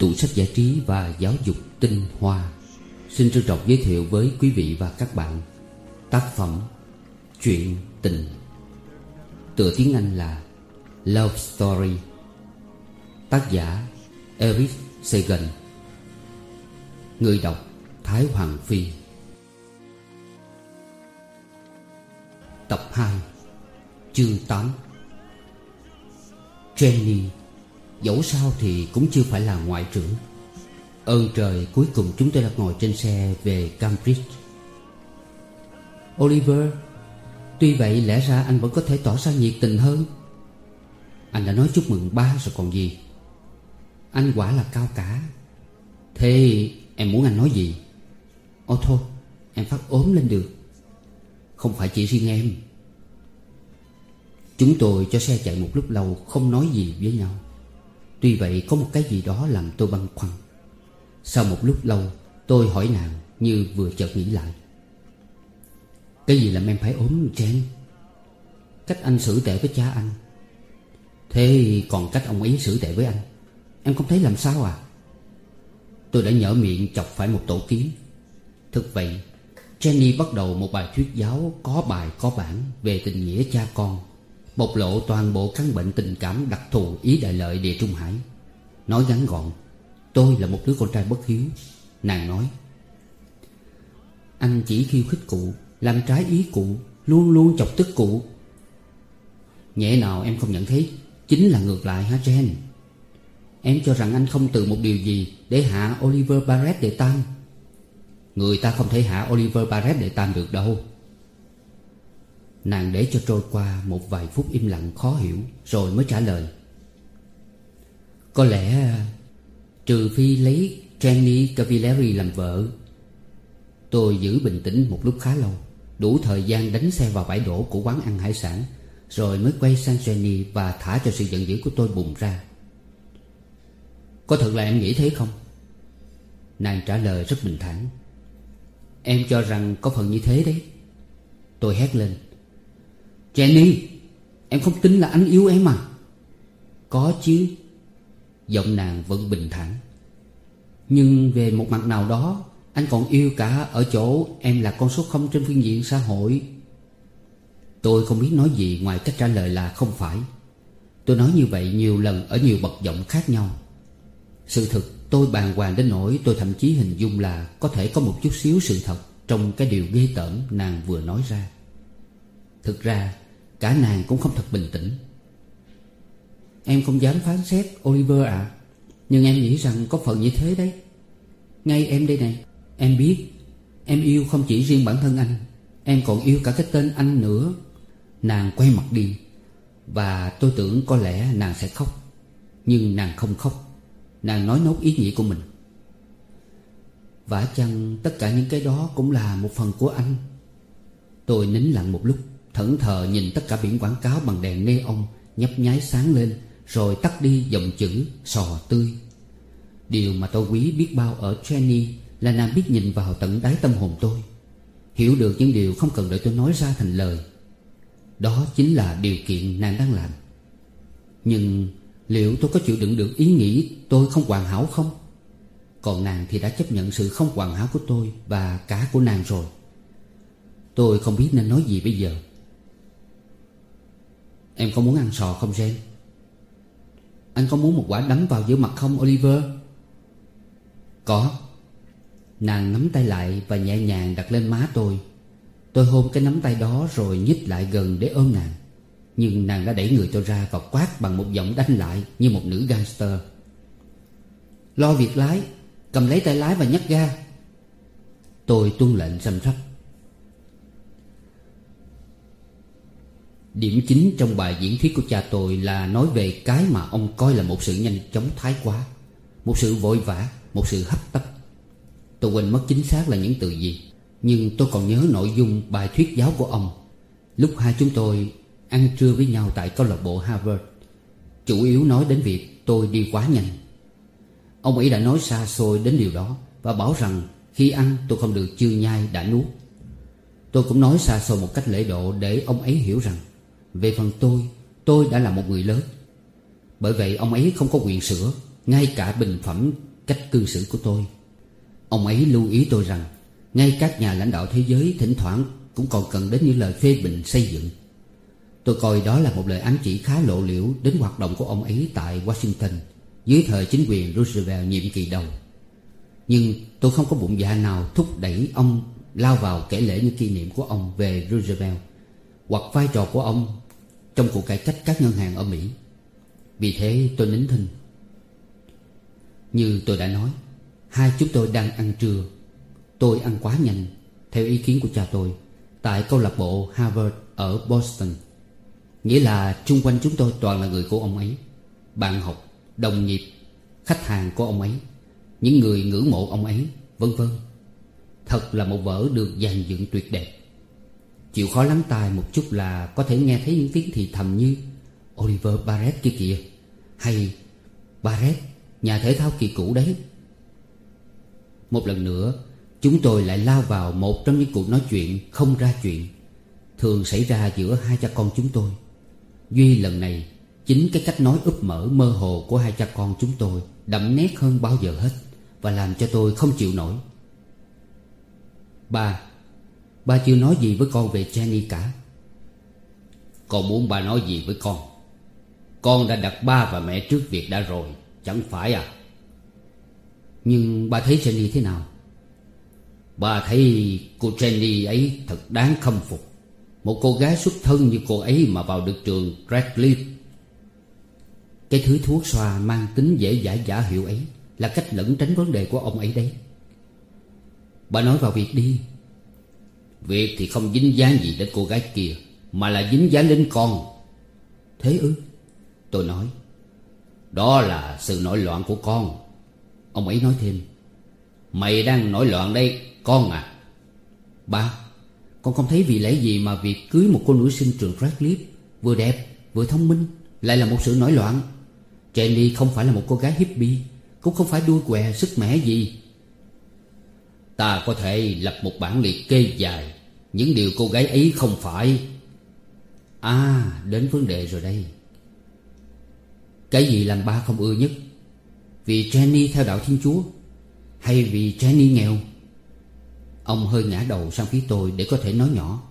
tủ sách giải trí và giáo dục tinh hoa xin trân trọng giới thiệu với quý vị và các bạn tác phẩm Chuyện tình. Tựa tiếng Anh là Love Story. Tác giả Eric Sagan. Người đọc Thái Hoàng Phi. Tập 2, chương 8. Jenny dẫu sao thì cũng chưa phải là ngoại trưởng. Ơn trời, cuối cùng chúng tôi đã ngồi trên xe về Cambridge. Oliver, tuy vậy lẽ ra anh vẫn có thể tỏ ra nhiệt tình hơn. Anh đã nói chúc mừng ba rồi còn gì. Anh quả là cao cả. Thế em muốn anh nói gì? Ôi thôi, em phát ốm lên được. Không phải chỉ riêng em. Chúng tôi cho xe chạy một lúc lâu không nói gì với nhau. Tuy vậy có một cái gì đó làm tôi băn khoăn. Sau một lúc lâu tôi hỏi nàng như vừa chợt nghĩ lại. Cái gì làm em phải ốm, Jen? Cách anh xử tệ với cha anh. Thế còn cách ông ấy xử tệ với anh, em không thấy làm sao à? Tôi đã nhỡ miệng chọc phải một tổ kiến. Thực vậy, Jenny bắt đầu một bài thuyết giáo có bài có bản về tình nghĩa cha con, bộc lộ toàn bộ căn bệnh tình cảm đặc thù ý đại lợi Địa Trung Hải. Nói ngắn gọn, tôi là một đứa con trai bất hiếu. Nàng nói: anh chỉ khiêu khích cụ, làm trái ý cụ, luôn luôn chọc tức cụ. Nhẽ nào em không nhận thấy chính là ngược lại hả Jen? Em cho rằng anh không từ một điều gì để hạ Oliver Barrett đệ tam. Người ta không thể hạ Oliver Barrett đệ tam được đâu. Nàng để cho trôi qua một vài phút im lặng khó hiểu rồi mới trả lời: có lẽ trừ phi lấy Jenny Cavalieri làm vợ. Tôi giữ bình tĩnh một lúc khá lâu, đủ thời gian đánh xe vào bãi đổ của quán ăn hải sản, rồi mới quay sang Jenny và thả cho sự giận dữ của tôi bùng ra. Có thật là em nghĩ thế không? Nàng trả lời rất bình thản: em cho rằng có phần như thế đấy. Tôi hét lên: Jenny, em không tin là anh yêu em à? Có chứ. Giọng nàng vẫn bình thản: nhưng về một mặt nào đó, anh còn yêu cả ở chỗ em là con số 0 trên phương diện xã hội. Tôi không biết nói gì ngoài cách trả lời là không phải. Tôi nói như vậy nhiều lần ở nhiều bậc giọng khác nhau. Sự thực tôi bàng hoàng đến nỗi tôi thậm chí hình dung là có thể có một chút xíu sự thật trong cái điều ghê tởm nàng vừa nói ra. Thực ra cả nàng cũng không thật bình tĩnh. Em không dám phán xét Oliver ạ, nhưng em nghĩ rằng có phần như thế đấy. Ngay em đây này, em biết em yêu không chỉ riêng bản thân anh, em còn yêu cả cái tên anh nữa. Nàng quay mặt đi, và tôi tưởng có lẽ nàng sẽ khóc. Nhưng nàng không khóc. Nàng nói nốt ý nghĩ của mình: vả chăng tất cả những cái đó cũng là một phần của anh. Tôi nín lặng một lúc, thẫn thờ nhìn tất cả biển quảng cáo bằng đèn neon nhấp nháy sáng lên, rồi tắt đi dòng chữ sò tươi. Điều mà tôi quý biết bao ở Jenny là nàng biết nhìn vào tận đáy tâm hồn tôi, hiểu được những điều không cần đợi tôi nói ra thành lời. Đó chính là điều kiện nàng đang làm. Nhưng liệu tôi có chịu đựng được ý nghĩ tôi không hoàn hảo không? Còn nàng thì đã chấp nhận sự không hoàn hảo của tôi và cả của nàng rồi. Tôi không biết nên nói gì bây giờ. Em có muốn ăn sò không Jen? Anh có muốn một quả đấm vào giữa mặt không Oliver? Có. Nàng nắm tay lại và nhẹ nhàng đặt lên má tôi. Tôi hôn cái nắm tay đó rồi nhích lại gần để ôm nàng. Nhưng nàng đã đẩy người tôi ra và quát bằng một giọng đanh lại như một nữ gangster: lo việc lái, cầm lấy tay lái và nhấc ga. Tôi tuân lệnh răm rắp. Điểm chính trong bài diễn thuyết của cha tôi là nói về cái mà ông coi là một sự nhanh chóng thái quá, một sự vội vã, một sự hấp tấp. Tôi quên mất chính xác là những từ gì, nhưng tôi còn nhớ nội dung bài thuyết giáo của ông lúc hai chúng tôi ăn trưa với nhau tại câu lạc bộ Harvard. Chủ yếu nói đến việc tôi đi quá nhanh. Ông ấy đã nói xa xôi đến điều đó và bảo rằng khi ăn tôi không được chưa nhai đã nuốt. Tôi cũng nói xa xôi một cách lễ độ để ông ấy hiểu rằng về phần tôi đã là một người lớn. Bởi vậy ông ấy không có quyền sửa ngay cả bình phẩm cách cư xử của tôi. Ông ấy lưu ý tôi rằng ngay các nhà lãnh đạo thế giới thỉnh thoảng cũng còn cần đến những lời phê bình xây dựng. Tôi coi đó là một lời ám chỉ khá lộ liễu đến hoạt động của ông ấy tại Washington dưới thời chính quyền Roosevelt nhiệm kỳ đầu. Nhưng tôi không có bụng dạ nào thúc đẩy ông lao vào kể lể những kỷ niệm của ông về Roosevelt hoặc vai trò của ông trong cuộc cải cách các ngân hàng ở Mỹ. Vì thế tôi nín thinh. Như tôi đã nói, hai chúng tôi đang ăn trưa. Tôi ăn quá nhanh, theo ý kiến của cha tôi, tại câu lạc bộ Harvard ở Boston. Nghĩa là chung quanh chúng tôi toàn là người của ông ấy, bạn học, đồng nghiệp, khách hàng của ông ấy, những người ngưỡng mộ ông ấy, vân vân. Thật là một vở được dàn dựng tuyệt đẹp. Chịu khó lắng tai một chút là có thể nghe thấy những tiếng thì thầm như Oliver Barrett kia kìa, hay Barrett, nhà thể thao kỳ cựu đấy. Một lần nữa chúng tôi lại lao vào một trong những cuộc nói chuyện không ra chuyện thường xảy ra giữa hai cha con chúng tôi. Duy lần này, chính cái cách nói úp mở mơ hồ của hai cha con chúng tôi đậm nét hơn bao giờ hết và làm cho tôi không chịu nổi. Ba chưa nói gì với con về Jenny cả. Con muốn ba nói gì với con? Con đã đặt ba và mẹ trước việc đã rồi, chẳng phải à? Nhưng ba thấy Jenny thế nào? Ba thấy cô Jenny ấy thật đáng khâm phục. Một cô gái xuất thân như cô ấy mà vào được trường Radcliffe. Cái thứ thuốc xoa mang tính dễ dãi giả hiệu ấy là cách lẩn tránh vấn đề của ông ấy đấy. Ba nói vào việc đi. Việc thì không dính dáng gì đến cô gái kia, mà là dính dáng đến con. Thế ư? Tôi nói. Đó là sự nổi loạn của con. Ông ấy nói thêm. Mày đang nổi loạn đây, con à. Ba, con không thấy vì lẽ gì mà việc cưới một cô nữ sinh trường Radcliffe vừa đẹp vừa thông minh lại là một sự nổi loạn. Jenny không phải là một cô gái hippie, cũng không phải đuôi què sức mẻ gì. Ta có thể lập một bản liệt kê dài những điều cô gái ấy không phải. Đến vấn đề rồi đây. Cái gì làm ba không ưa nhất? Vì Jenny theo đạo Thiên Chúa, hay vì Jenny nghèo? Ông hơi ngã đầu sang phía tôi để có thể nói nhỏ.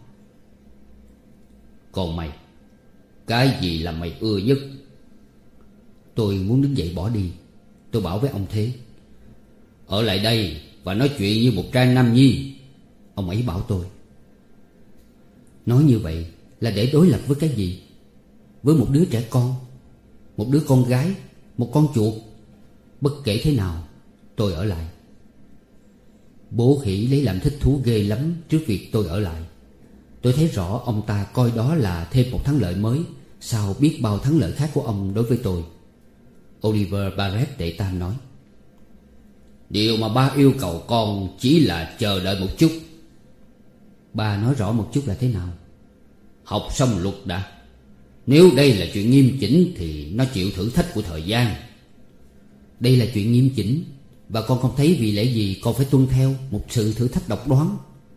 Còn mày, cái gì là mày ưa nhất? Tôi muốn đứng dậy bỏ đi. Tôi bảo với ông thế. Ở lại đây và nói chuyện như một trang nam nhi, ông ấy bảo tôi. Nói như vậy là để đối lập với cái gì? Với một đứa trẻ con, một đứa con gái, một con chuột. Bất kể thế nào, tôi ở lại. Bố khỉ lấy làm thích thú ghê lắm trước việc tôi ở lại. Tôi thấy rõ ông ta coi đó là thêm một thắng lợi mới sau biết bao thắng lợi khác của ông đối với tôi. Oliver Barrett đệ tam nói. Điều mà ba yêu cầu con chỉ là chờ đợi một chút. Ba nói rõ một chút là thế nào? Học xong luật đã. Nếu đây là chuyện nghiêm chỉnh thì nó chịu thử thách của thời gian. Đây là chuyện nghiêm chỉnh, và con không thấy vì lẽ gì con phải tuân theo một sự thử thách độc đoán.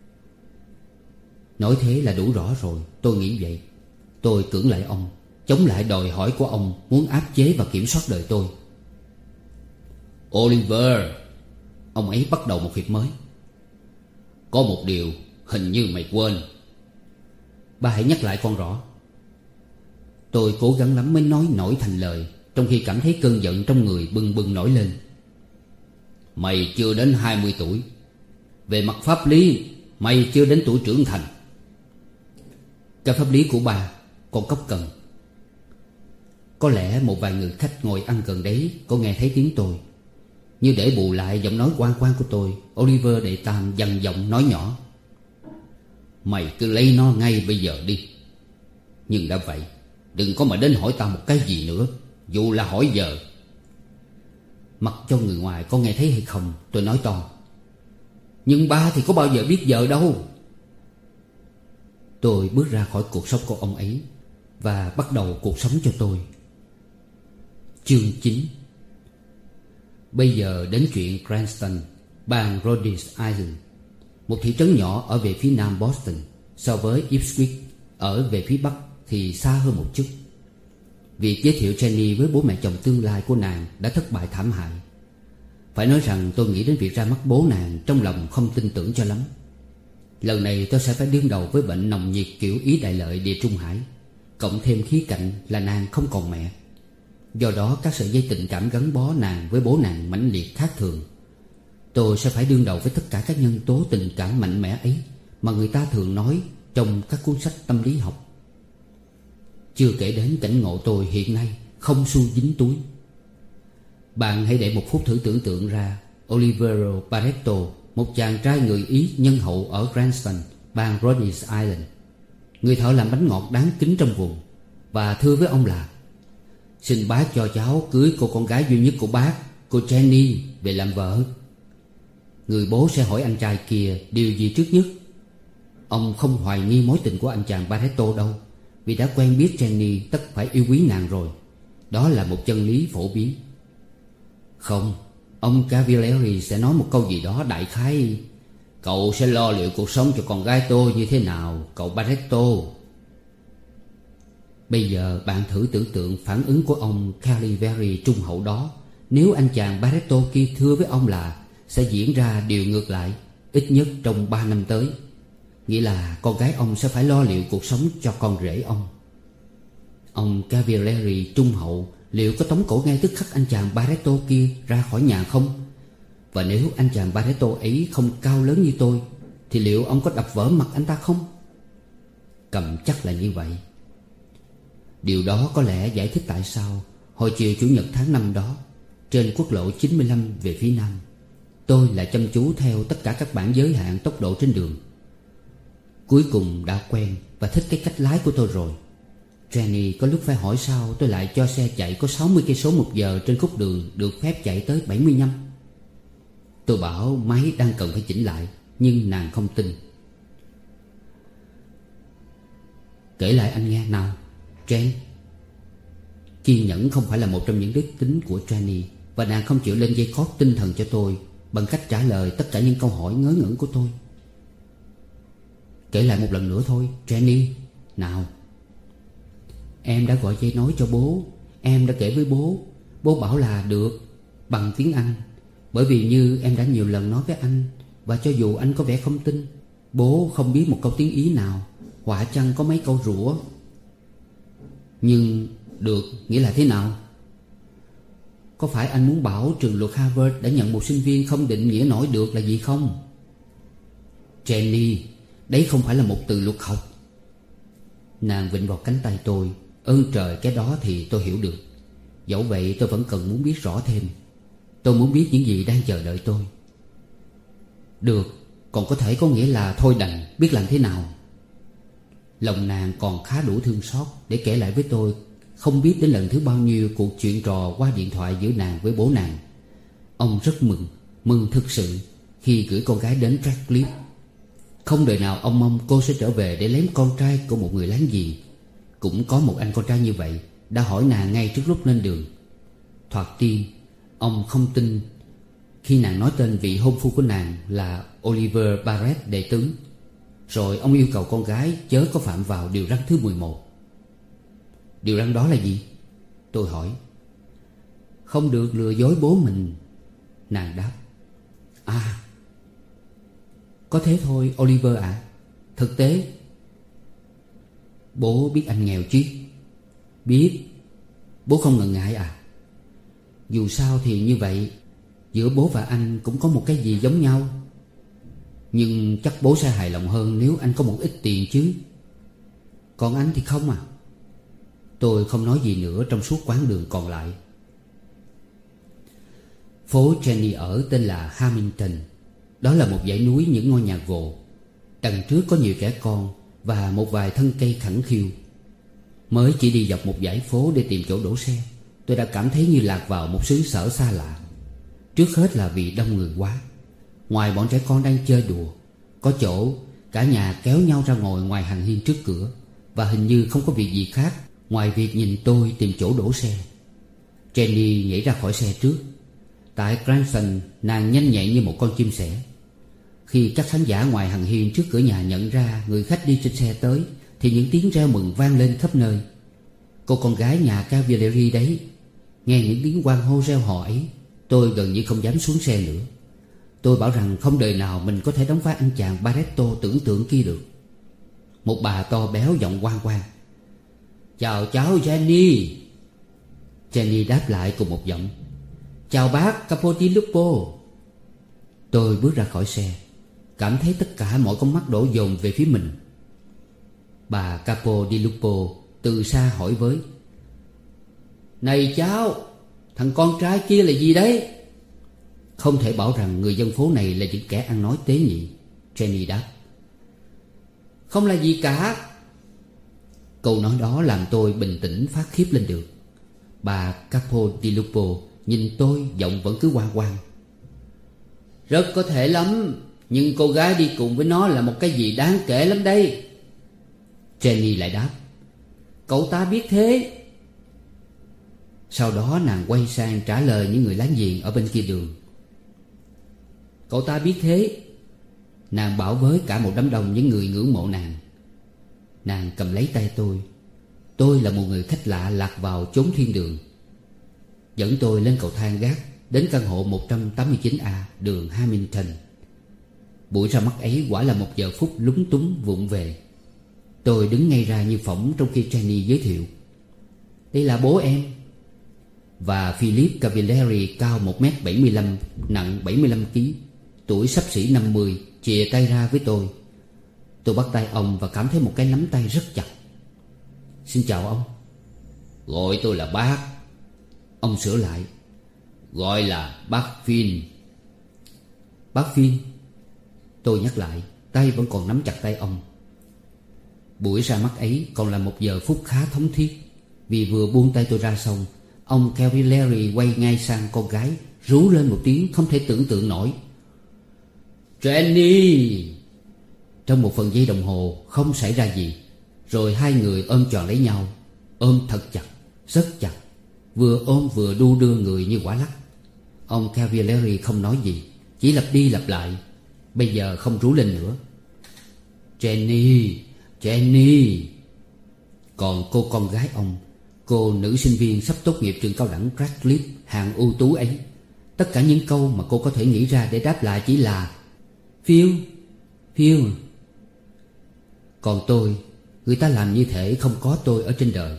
Nói thế là đủ rõ rồi, tôi nghĩ vậy. Tôi cưỡng lại ông, chống lại đòi hỏi của ông muốn áp chế và kiểm soát đời tôi. Oliver, ông ấy bắt đầu một việc mới. Có một điều hình như mày quên. Ba hãy nhắc lại con rõ. Tôi cố gắng lắm mới nói nổi thành lời, trong khi cảm thấy cơn giận trong người bừng bừng nổi lên. Mày chưa đến 20 tuổi. Về mặt pháp lý, mày chưa đến tuổi trưởng thành. Cái pháp lý của bà, con cốc cần. Có lẽ một vài người khách ngồi ăn gần đấy có nghe thấy tiếng tôi. Như để bù lại giọng nói oan oan của tôi, Oliver đệ tam dằn giọng nói nhỏ. Mày cứ lấy nó ngay bây giờ đi. Nhưng đã vậy, đừng có mà đến hỏi tao một cái gì nữa, dù là hỏi giờ. Mặc cho người ngoài có nghe thấy hay không, tôi nói to. Nhưng ba thì có bao giờ biết giờ đâu. Tôi bước ra khỏi cuộc sống của ông ấy và bắt đầu cuộc sống cho tôi. Chương 9. Bây giờ đến chuyện Cranston, bang Rhode Island, một thị trấn nhỏ ở về phía nam Boston. So với Ipswich ở về phía bắc thì xa hơn một chút. Việc giới thiệu Jenny với bố mẹ chồng tương lai của nàng đã thất bại thảm hại. Phải nói rằng tôi nghĩ đến việc ra mắt bố nàng trong lòng không tin tưởng cho lắm. Lần này tôi sẽ phải đương đầu với bệnh nồng nhiệt kiểu Ý Đại Lợi Địa Trung Hải, cộng thêm khía cạnh là nàng không còn mẹ. Do đó các sợi dây tình cảm gắn bó nàng với bố nàng mãnh liệt khác thường. Tôi sẽ phải đương đầu với tất cả các nhân tố tình cảm mạnh mẽ ấy mà người ta thường nói trong các cuốn sách tâm lý học. Chưa kể đến cảnh ngộ tôi hiện nay không xu dính túi. Bạn hãy để một phút thử tưởng tượng ra Olivero Barreto, một chàng trai người Ý nhân hậu ở Cranston, bang Rhode Island, người thợ làm bánh ngọt đáng kính trong vùng, và thưa với ông là: xin bác cho cháu cưới cô con gái duy nhất của bác, cô Jenny, về làm vợ. Người bố sẽ hỏi anh trai kia điều gì trước nhất. Ông không hoài nghi mối tình của anh chàng Barreto đâu, vì đã quen biết Jenny tất phải yêu quý nàng rồi. Đó là một chân lý phổ biến. Không, ông Cavalieri sẽ nói một câu gì đó đại khái: cậu sẽ lo liệu cuộc sống cho con gái tôi như thế nào, cậu Barreto? Bây giờ bạn thử tưởng tượng phản ứng của ông Cavalieri trung hậu đó nếu anh chàng Barreto kia thưa với ông là sẽ diễn ra điều ngược lại, ít nhất trong 3 năm tới. Nghĩa là con gái ông sẽ phải lo liệu cuộc sống cho con rể ông. Ông Cavalieri trung hậu liệu có tống cổ ngay tức khắc anh chàng Barreto kia ra khỏi nhà không? Và nếu anh chàng Barreto ấy không cao lớn như tôi thì liệu ông có đập vỡ mặt anh ta không? Cầm chắc là như vậy. Điều đó có lẽ giải thích tại sao hồi chiều Chủ nhật tháng 5 đó, trên quốc lộ 95 về phía nam, tôi lại chăm chú theo tất cả các bảng giới hạn tốc độ trên đường. Cuối cùng đã quen và thích cái cách lái của tôi rồi. Jenny có lúc phải hỏi sao tôi lại cho xe chạy có 60 cây số một giờ trên khúc đường được phép chạy tới 75. Tôi bảo máy đang cần phải chỉnh lại, nhưng nàng không tin. Kể lại anh nghe nào, Jen. Kiên nhẫn không phải là một trong những đức tính của Jenny, và nàng không chịu lên dây cót tinh thần cho tôi bằng cách trả lời tất cả những câu hỏi ngớ ngẩn của tôi. Kể lại một lần nữa thôi, Jenny. Nào. Em đã gọi dây nói cho bố. Em đã kể với bố. Bố bảo là được, bằng tiếng Anh. Bởi vì như em đã nhiều lần nói với anh, và cho dù anh có vẻ không tin, bố không biết một câu tiếng Ý nào, họa chăng có mấy câu rủa. Nhưng được nghĩa là thế nào? Có phải anh muốn bảo trường luật Harvard đã nhận một sinh viên không định nghĩa nổi được là gì không? Jenny, đấy không phải là một từ luật học. Nàng vịnh vào cánh tay tôi. Ơn trời, cái đó thì tôi hiểu được. Dẫu vậy tôi vẫn cần muốn biết rõ thêm. Tôi muốn biết những gì đang chờ đợi tôi. Được, còn có thể có nghĩa là thôi đành, biết làm thế nào. Lòng nàng còn khá đủ thương xót để kể lại với tôi không biết đến lần thứ bao nhiêu cuộc chuyện trò qua điện thoại giữa nàng với bố nàng. Ông rất mừng thực sự khi gửi con gái đến Radcliffe. Không đời nào ông mong cô sẽ trở về để lấy con trai của một người láng giềng. Cũng có một anh con trai như vậy đã hỏi nàng ngay trước lúc lên đường. Thoạt tiên ông không tin khi nàng nói tên vị hôn phu của nàng là Oliver Barrett đệ tướng. Rồi ông yêu cầu con gái chớ có phạm vào điều răn thứ 11. Điều răn đó là gì? Tôi hỏi. Không được lừa dối bố mình. Nàng đáp. À, có thế thôi Oliver ạ. Thực tế. Bố biết anh nghèo chứ? Biết. Bố không ngần ngại à? Dù sao thì như vậy, giữa bố và anh cũng có một cái gì giống nhau. Nhưng chắc bố sẽ hài lòng hơn nếu anh có một ít tiền chứ. Còn anh thì không à? Tôi không nói gì nữa trong suốt quãng đường còn lại. Phố Jenny ở tên là Hamilton. Đó là một dãy núi những ngôi nhà gồ. Đằng trước có nhiều trẻ con và một vài thân cây khẳng khiu. Mới chỉ đi dọc một dãy phố để tìm chỗ đổ xe, tôi đã cảm thấy như lạc vào một xứ sở xa lạ. Trước hết là vì đông người quá. Ngoài bọn trẻ con đang chơi đùa, có chỗ cả nhà kéo nhau ra ngồi ngoài hàng hiên trước cửa, và hình như không có việc gì khác ngoài việc nhìn tôi tìm chỗ đổ xe. Jenny nhảy ra khỏi xe trước. Tại Cranston, nàng nhanh nhẹn như một con chim sẻ. Khi các khán giả ngoài hàng hiên trước cửa nhà nhận ra người khách đi trên xe tới, thì những tiếng reo mừng vang lên khắp nơi. Cô con gái nhà Cavalieri đấy. Nghe những tiếng hoan hô reo hò ấy, Tôi gần như không dám xuống xe nữa. Tôi bảo rằng không đời nào mình có thể đóng vai anh chàng Barretto tưởng tượng kia được. Một bà to béo giọng oang oang: "Chào cháu Jenny." Jenny đáp lại cùng một giọng: "Chào bác Capo di Lupo." Tôi bước ra khỏi xe, cảm thấy tất cả mọi con mắt đổ dồn về phía mình. Bà Capo di Lupo từ xa hỏi với: "Này cháu, thằng con trai kia là gì đấy?" Không thể bảo rằng người dân phố này là những kẻ ăn nói tế nhị, Jenny đáp: "Không là gì cả." Câu nói đó làm tôi bình tĩnh phát khiếp lên được. Bà Capo di Lupo nhìn tôi, giọng vẫn cứ oang oang: "Rất có thể lắm, nhưng cô gái đi cùng với nó là một cái gì đáng kể lắm đây." Jenny lại đáp: "Cậu ta biết thế." Sau đó nàng quay sang trả lời những người láng giềng ở bên kia đường: "Cậu ta biết thế," nàng bảo với cả một đám đông những người ngưỡng mộ nàng. Nàng cầm lấy tay tôi. Tôi là một người khách lạ lạc vào chốn thiên đường. Dẫn tôi lên cầu thang gác đến căn hộ 189A đường Hamilton. Buổi ra mắt ấy quả là một giờ phút lúng túng vụng về. Tôi đứng ngay ra như phỏng trong khi Jenny giới thiệu: "Đây là bố em." Và Philip Cavalieri cao 1m75, nặng 75kg, tuổi xấp xỉ 50, chìa tay ra với tôi. Tôi bắt tay ông và cảm thấy một cái nắm tay rất chặt. "Xin chào ông." "Gọi tôi là bác." Ông sửa lại: "Gọi là bác Phil." "Bác Phil." Tôi nhắc lại, tay vẫn còn nắm chặt tay ông. Buổi ra mắt ấy còn là một giờ phút khá thống thiết. Vì vừa buông tay tôi ra xong, ông Cavalieri quay ngay sang con gái, rú lên một tiếng không thể tưởng tượng nổi: "Jenny!" Trong một phần giây đồng hồ không xảy ra gì, rồi hai người ôm tròn lấy nhau. Ôm thật chặt, rất chặt, vừa ôm vừa đu đưa người như quả lắc. Ông Cavalieri không nói gì, chỉ lặp đi lặp lại, bây giờ không rú lên nữa: "Jenny, Jenny." Còn cô con gái ông, cô nữ sinh viên sắp tốt nghiệp trường cao đẳng Radcliffe hạng ưu tú ấy, tất cả những câu mà cô có thể nghĩ ra để đáp lại chỉ là "Phil, Phil." Còn tôi, người ta làm như thể không có tôi ở trên đời.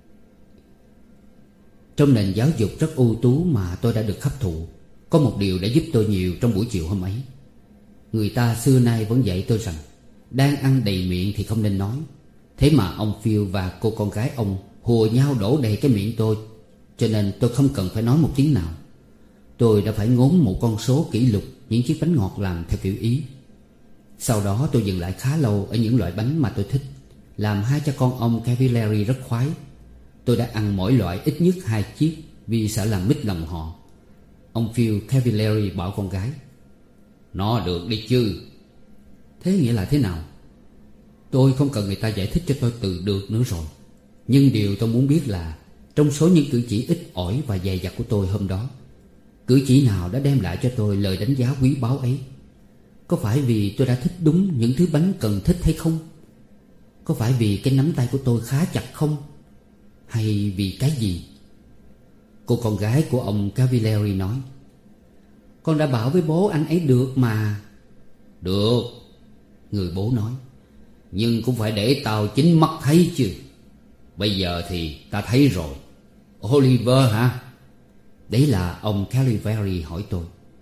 Trong nền giáo dục rất ưu tú mà tôi đã được hấp thụ, có một điều đã giúp tôi nhiều trong buổi chiều hôm ấy. Người ta xưa nay vẫn dạy tôi rằng đang ăn đầy miệng thì không nên nói. Thế mà ông Phil và cô con gái ông hùa nhau đổ đầy cái miệng tôi, cho nên tôi không cần phải nói một tiếng nào. Tôi đã phải ngốn một con số kỷ lục những chiếc bánh ngọt làm theo kiểu Ý. Sau đó tôi dừng lại khá lâu ở những loại bánh mà tôi thích, làm hai cha con ông Cavalieri rất khoái. Tôi đã ăn mỗi loại ít nhất 2 chiếc vì sợ làm mít lòng họ. Ông Phil Cavalieri bảo con gái: "Nó được đi chứ?" "Thế nghĩa là thế nào?" Tôi không cần người ta giải thích cho tôi từ được nữa rồi. Nhưng điều tôi muốn biết là trong số những cử chỉ ít ỏi và dè dặt của tôi hôm đó, cử chỉ nào đã đem lại cho tôi lời đánh giá quý báu ấy? Có phải vì tôi đã thích đúng những thứ bánh cần thích hay không? Có phải vì cái nắm tay của tôi khá chặt không? Hay vì cái gì? Cô con gái của ông Cavalieri nói: "Con đã bảo với bố anh ấy được mà." "Được," người bố nói, "nhưng cũng phải để tao chính mắt thấy chứ. Bây giờ thì ta thấy rồi." "Oliver hả?" Đấy là ông Cavalieri hỏi tôi.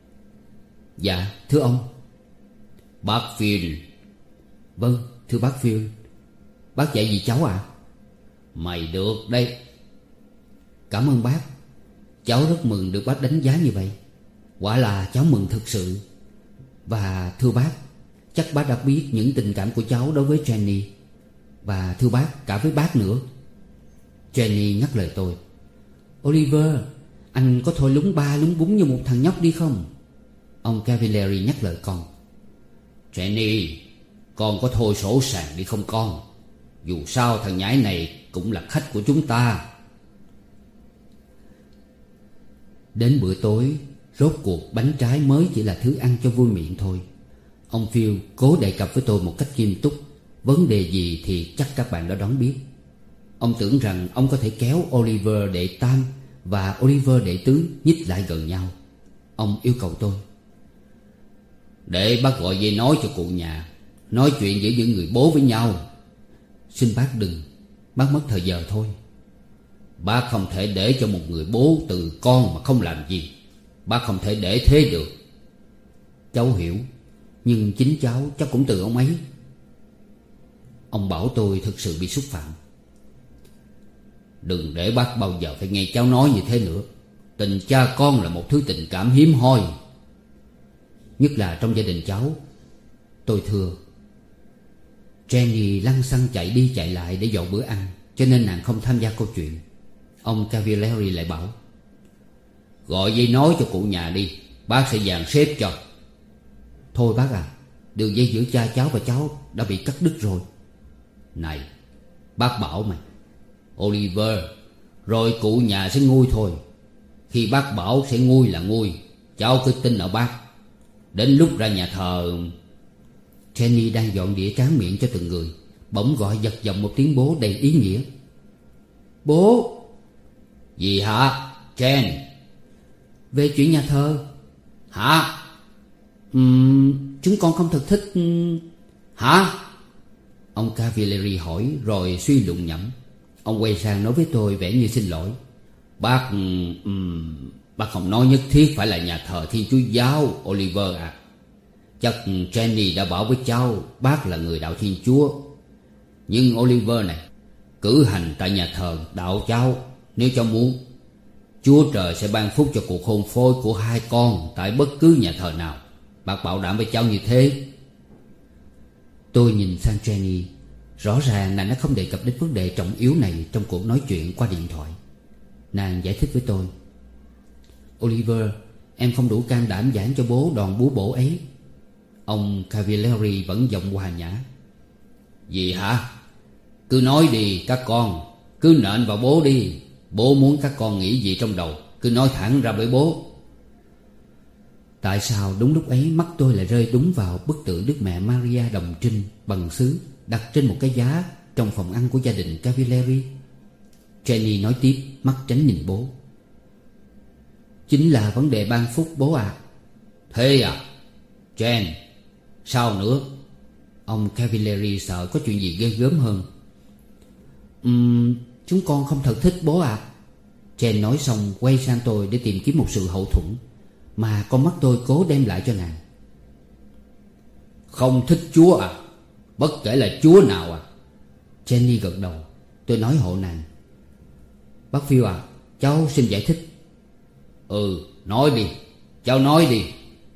"Dạ thưa ông." "Bác Phil." "Vâng thưa bác Phil." "Bác dạy gì cháu ạ?" "Mày được đấy." "Cảm ơn bác. Cháu rất mừng được bác đánh giá như vậy. Quả là cháu mừng thực sự. Và thưa bác, chắc bác đã biết những tình cảm của cháu đối với Jenny. Và thưa bác, cả với bác nữa." Jenny ngắt lời tôi: "Oliver, anh có thôi lúng ba lúng búng như một thằng nhóc đi không?" Ông Cavalieri nhắc lời con: "Jenny, con có thôi sổ sàng đi không con? Dù sao thằng nhãi này cũng là khách của chúng ta." Đến bữa tối, rốt cuộc bánh trái mới chỉ là thứ ăn cho vui miệng thôi. Ông Phil cố đề cập với tôi một cách nghiêm túc. Vấn đề gì thì chắc các bạn đã đoán biết. Ông tưởng rằng ông có thể kéo Oliver đệ tam và Oliver đệ tứ nhích lại gần nhau, Ông yêu cầu tôi. Để bác gọi về nói cho cụ nhà, nói chuyện giữa những người bố với nhau. Xin bác đừng, bác mất thời giờ thôi. Bác không thể để cho một người bố từ con mà không làm gì. Bác không thể để thế được. Cháu hiểu, nhưng chính cháu cũng từ ông ấy. Ông bảo tôi thực sự bị xúc phạm. Đừng để bác bao giờ phải nghe cháu nói như thế nữa. Tình cha con là một thứ tình cảm hiếm hoi, nhất là trong gia đình cháu. Tôi thưa. Jenny lăng xăng chạy đi chạy lại để dọn bữa ăn, cho nên nàng không tham gia câu chuyện. Ông Cavalieri lại bảo: gọi dây nói cho cụ nhà đi, bác sẽ dàn xếp cho. Thôi bác à, đường dây giữa cha cháu và cháu đã bị cắt đứt rồi. Này, bác bảo mày, Oliver, rồi cụ nhà sẽ nguôi thôi. Khi bác bảo sẽ nguôi là nguôi. Cháu cứ tin ở bác. Đến lúc ra nhà thờ. Jenny đang dọn đĩa tráng miệng cho từng người, bỗng gọi giật giọng một tiếng bố đầy ý nghĩa. Bố! Gì hả, Jen? Về chuyện nhà thờ. Hả? Chúng con không thật thích. Hả? Ông Cavalieri hỏi rồi suy luận nhẩm. Ông quay sang nói với tôi vẻ như xin lỗi. Bác không nói nhất thiết phải là nhà thờ Thiên Chúa Giáo, Oliver à. Chắc Jenny đã bảo với cháu bác là người đạo Thiên Chúa. Nhưng Oliver này, cử hành tại nhà thờ đạo cháu nếu cháu muốn. Chúa Trời sẽ ban phúc cho cuộc hôn phối của hai con tại bất cứ nhà thờ nào. Bác bảo đảm với cháu như thế. Tôi nhìn sang Jenny. Rõ ràng nàng đã không đề cập đến vấn đề trọng yếu này trong cuộc nói chuyện qua điện thoại. Nàng giải thích với tôi: Oliver, em không đủ can đảm giảng cho bố đòn búa bổ ấy. Ông Cavalieri vẫn giọng hòa nhã. Gì hả? Cứ nói đi các con. Cứ nện vào bố đi. Bố muốn các con nghĩ gì trong đầu, cứ nói thẳng ra với bố. Tại sao đúng lúc ấy mắt tôi lại rơi đúng vào bức tượng Đức Mẹ Maria đồng trinh bằng sứ đặt trên một cái giá trong phòng ăn của gia đình Cavalieri? Jenny nói tiếp, mắt tránh nhìn bố. Chính là vấn đề ban phúc bố ạ. Thế à? Jen, sao nữa? Ông Cavalieri sợ có chuyện gì ghê gớm hơn. Chúng con không thật thích bố ạ. Jen nói xong quay sang tôi để tìm kiếm một sự hậu thuẫn mà con mắt tôi cố đem lại cho nàng. Không thích Chúa à? Bất kể là Chúa nào à? Jenny gật đầu. Tôi nói hộ nàng. Bác Phil à, cháu xin giải thích. Nói đi. Cháu nói đi.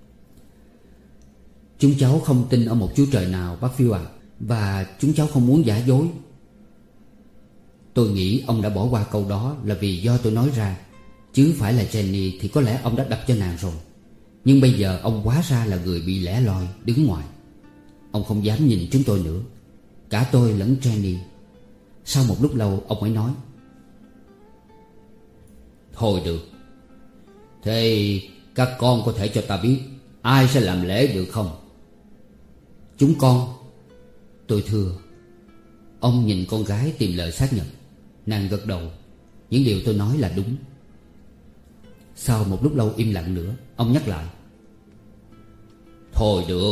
Chúng cháu không tin ở một Chúa Trời nào bác Phil à. Và chúng cháu không muốn giả dối. Tôi nghĩ ông đã bỏ qua câu đó là vì do tôi nói ra. Chứ phải là Jenny thì có lẽ ông đã đập cho nàng rồi. Nhưng bây giờ ông hóa ra là người bị lẻ loi đứng ngoài. Ông không dám nhìn chúng tôi nữa, cả tôi lẫn Jenny. Sau một lúc lâu ông mới nói: Thôi được. Thế các con có thể cho ta biết ai sẽ làm lễ được không? Chúng con. Tôi thưa. Ông nhìn con gái tìm lời xác nhận. Nàng gật đầu. Những điều tôi nói là đúng. Sau một lúc lâu im lặng nữa, ông nhắc lại: Thôi được.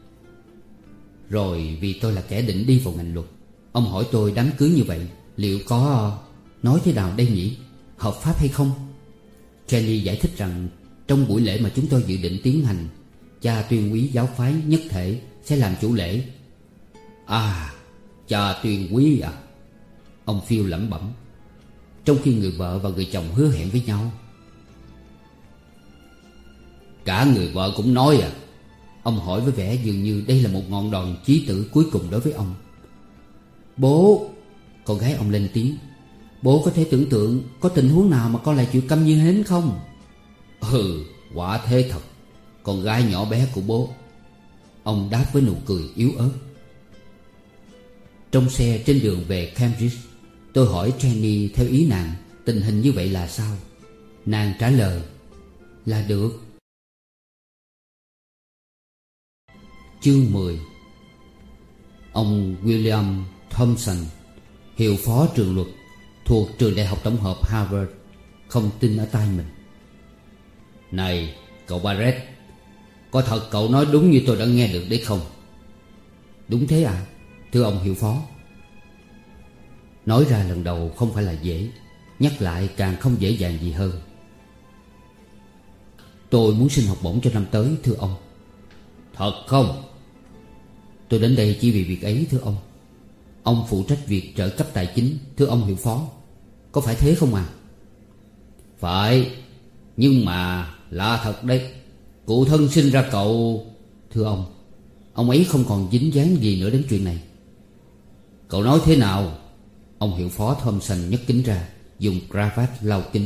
Rồi vì tôi là kẻ định đi vào ngành luật, ông hỏi tôi đám cưới như vậy liệu có, nói thế nào đây nhỉ, hợp pháp hay không? Jenny giải thích rằng trong buổi lễ mà chúng tôi dự định tiến hành, cha tuyên úy giáo phái nhất thể sẽ làm chủ lễ. À, cha tuyên úy à? Ông Phil lẩm bẩm. Trong khi người vợ và người chồng hứa hẹn với nhau. Cả người vợ cũng nói à? Ông hỏi với vẻ dường như đây là một ngọn đòn chí tử cuối cùng đối với ông. Bố! Con gái ông lên tiếng. Bố có thể tưởng tượng có tình huống nào mà con lại chịu câm như hến không? Quả thế thật. Con gái nhỏ bé của bố. Ông đáp với nụ cười yếu ớt. Trong xe trên đường về Cambridge, tôi hỏi Jenny theo ý nàng tình hình như vậy là sao. Nàng trả lời là được. Chương 10. Ông William Thompson, hiệu phó trường luật thuộc trường đại học tổng hợp Harvard, không tin ở tai mình. Này, cậu Barrett, có thật cậu nói đúng như tôi đã nghe được đấy không? Đúng thế ạ, thưa ông hiệu phó. Nói ra lần đầu không phải là dễ, nhắc lại càng không dễ dàng gì hơn. Tôi muốn xin học bổng cho năm tới, thưa ông. Thật không? Tôi đến đây chỉ vì việc ấy, thưa ông. Ông phụ trách việc trợ cấp tài chính, thưa ông hiệu phó. Có phải thế không à? Phải. Nhưng mà lạ thật đấy, cụ thân sinh ra cậu... Thưa ông ấy không còn dính dáng gì nữa đến chuyện này. Cậu nói thế nào? Ông hiệu phó Thompson nhấc kính ra, dùng cravat lau kính.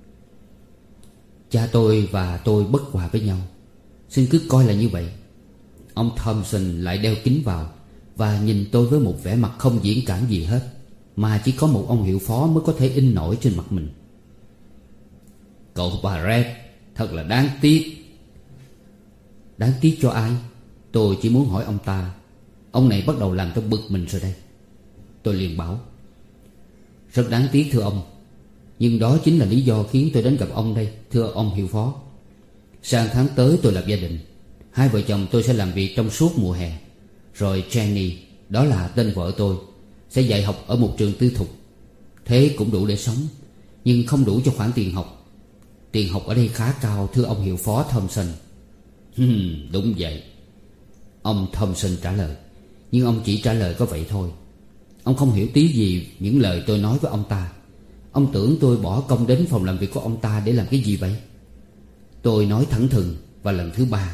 Cha tôi và tôi bất hòa với nhau, xin cứ coi là như vậy. Ông Thompson lại đeo kính vào và nhìn tôi với một vẻ mặt không diễn cảm gì hết, mà chỉ có một ông hiệu phó mới có thể in nổi trên mặt mình. Cậu Barrett thật là đáng tiếc. Đáng tiếc cho ai? Tôi chỉ muốn hỏi ông ta. Ông này bắt đầu làm tôi bực mình rồi đây. Tôi liền bảo: rất đáng tiếc thưa ông. Nhưng đó chính là lý do khiến tôi đến gặp ông đây, thưa ông hiệu phó. Sang tháng tới tôi lập gia đình. Hai vợ chồng tôi sẽ làm việc trong suốt mùa hè. Rồi Jenny, đó là tên vợ tôi, sẽ dạy học ở một trường tư thục. Thế cũng đủ để sống, nhưng không đủ cho khoản tiền học. Tiền học ở đây khá cao, thưa ông hiệu phó Thompson. Đúng vậy, ông Thompson trả lời. Nhưng ông chỉ trả lời có vậy thôi. Ông không hiểu tí gì những lời tôi nói với ông ta. Ông tưởng tôi bỏ công đến phòng làm việc của ông ta để làm cái gì vậy? Tôi nói thẳng thừng và lần thứ ba: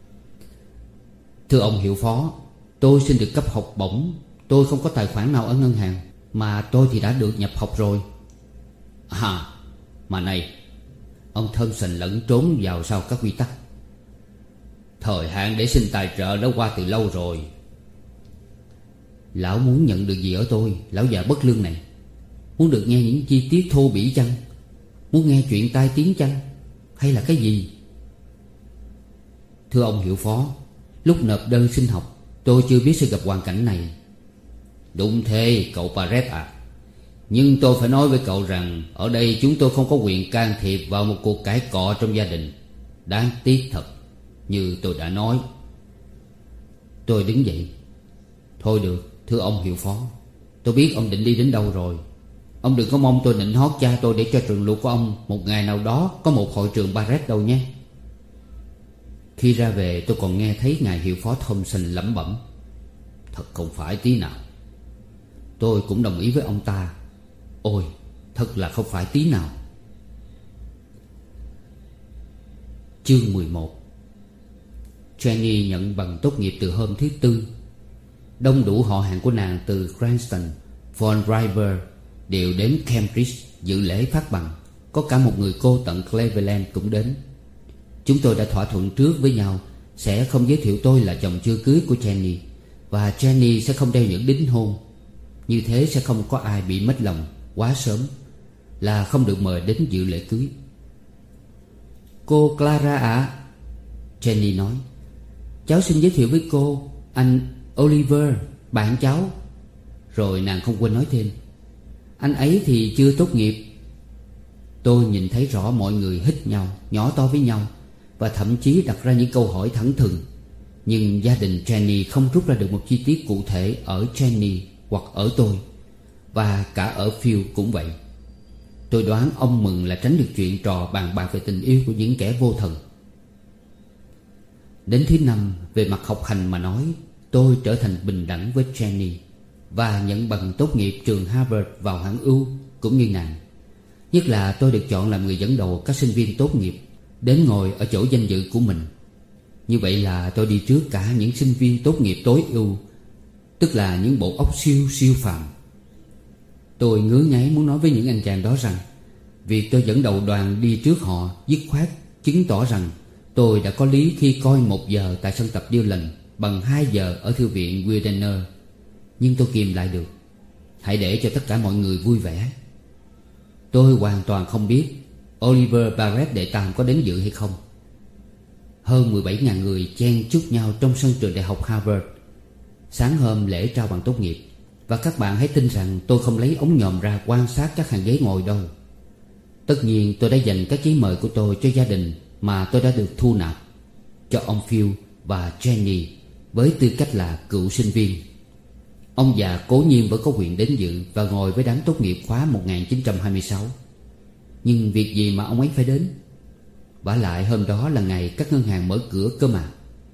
thưa ông hiệu phó, tôi xin được cấp học bổng. Tôi không có tài khoản nào ở ngân hàng, mà tôi thì đã được nhập học rồi. À, mà này, ông Thompson lẫn trốn vào sau các quy tắc. Thời hạn để xin tài trợ đã qua từ lâu rồi. Lão muốn nhận được gì ở tôi, lão già bất lương này? Muốn được nghe những chi tiết thô bỉ chăng? Muốn nghe chuyện tai tiếng chăng? Hay là cái gì? Thưa ông hiệu phó, lúc nộp đơn xin học, tôi chưa biết sẽ gặp hoàn cảnh này. Đúng thế cậu Barrett à. Nhưng tôi phải nói với cậu rằng ở đây chúng tôi không có quyền can thiệp vào một cuộc cãi cọ trong gia đình. Đáng tiếc thật, như tôi đã nói. Tôi đứng dậy. Thôi được, thưa ông hiệu phó, tôi biết ông định đi đến đâu rồi. Ông đừng có mong tôi nịnh hót cha tôi để cho trường luật của ông một ngày nào đó có một hội trường Barrett đâu nhé. Khi ra về tôi còn nghe thấy ngài hiệu phó Thompson lẩm bẩm: thật không phải tí nào. Tôi cũng đồng ý với ông ta. Ôi, thật là không phải tí nào. Chương 11. Jenny nhận bằng tốt nghiệp từ hôm thứ Tư. Đông đủ họ hàng của nàng từ Cranston, Von River đều đến Cambridge dự lễ phát bằng. Có cả một người cô tận Cleveland cũng đến. Chúng tôi đã thỏa thuận trước với nhau sẽ không giới thiệu tôi là chồng chưa cưới của Jenny, và Jenny sẽ không đeo nhẫn đính hôn. Như thế sẽ không có ai bị mất lòng quá sớm, là không được mời đến dự lễ cưới. Cô Clara ạ, Jenny nói, cháu xin giới thiệu với cô anh Oliver, bạn cháu. Rồi nàng không quên nói thêm, anh ấy thì chưa tốt nghiệp. Tôi nhìn thấy rõ mọi người hít nhau, nhỏ to với nhau, và thậm chí đặt ra những câu hỏi thẳng thừng. Nhưng gia đình Jenny không rút ra được một chi tiết cụ thể ở Jenny hoặc ở tôi. Và cả ở Phil cũng vậy. Tôi đoán ông mừng là tránh được chuyện trò bàn bạc về tình yêu của những kẻ vô thần. Đến thứ năm, về mặt học hành mà nói, tôi trở thành bình đẳng với Jenny và nhận bằng tốt nghiệp trường Harvard vào hạng ưu cũng như nàng. Nhất là tôi được chọn làm người dẫn đầu các sinh viên tốt nghiệp đến ngồi ở chỗ danh dự của mình. Như vậy là tôi đi trước cả những sinh viên tốt nghiệp tối ưu, tức là những bộ óc siêu siêu phàm. Tôi ngứa ngáy muốn nói với những anh chàng đó rằng việc tôi dẫn đầu đoàn đi trước họ dứt khoát chứng tỏ rằng tôi đã có lý khi coi 1 giờ tại sân tập Dillon bằng 2 giờ ở thư viện Widener. Nhưng tôi kìm lại được. Hãy để cho tất cả mọi người vui vẻ. Tôi hoàn toàn không biết Oliver Barrett đệ tam có đến dự hay không. Hơn 17.000 người chen chúc nhau trong sân trường đại học Harvard sáng hôm lễ trao bằng tốt nghiệp. Và các bạn hãy tin rằng tôi không lấy ống nhòm ra quan sát các hàng ghế ngồi đâu. Tất nhiên tôi đã dành các giấy mời của tôi cho gia đình mà tôi đã được thu nạp cho ông Phil và Jenny với tư cách là cựu sinh viên. Ông già cố nhiên vẫn có quyền đến dự và ngồi với đám tốt nghiệp khóa 1926. Nhưng việc gì mà ông ấy phải đến? Vả lại hôm đó là ngày các ngân hàng mở cửa cơ mà.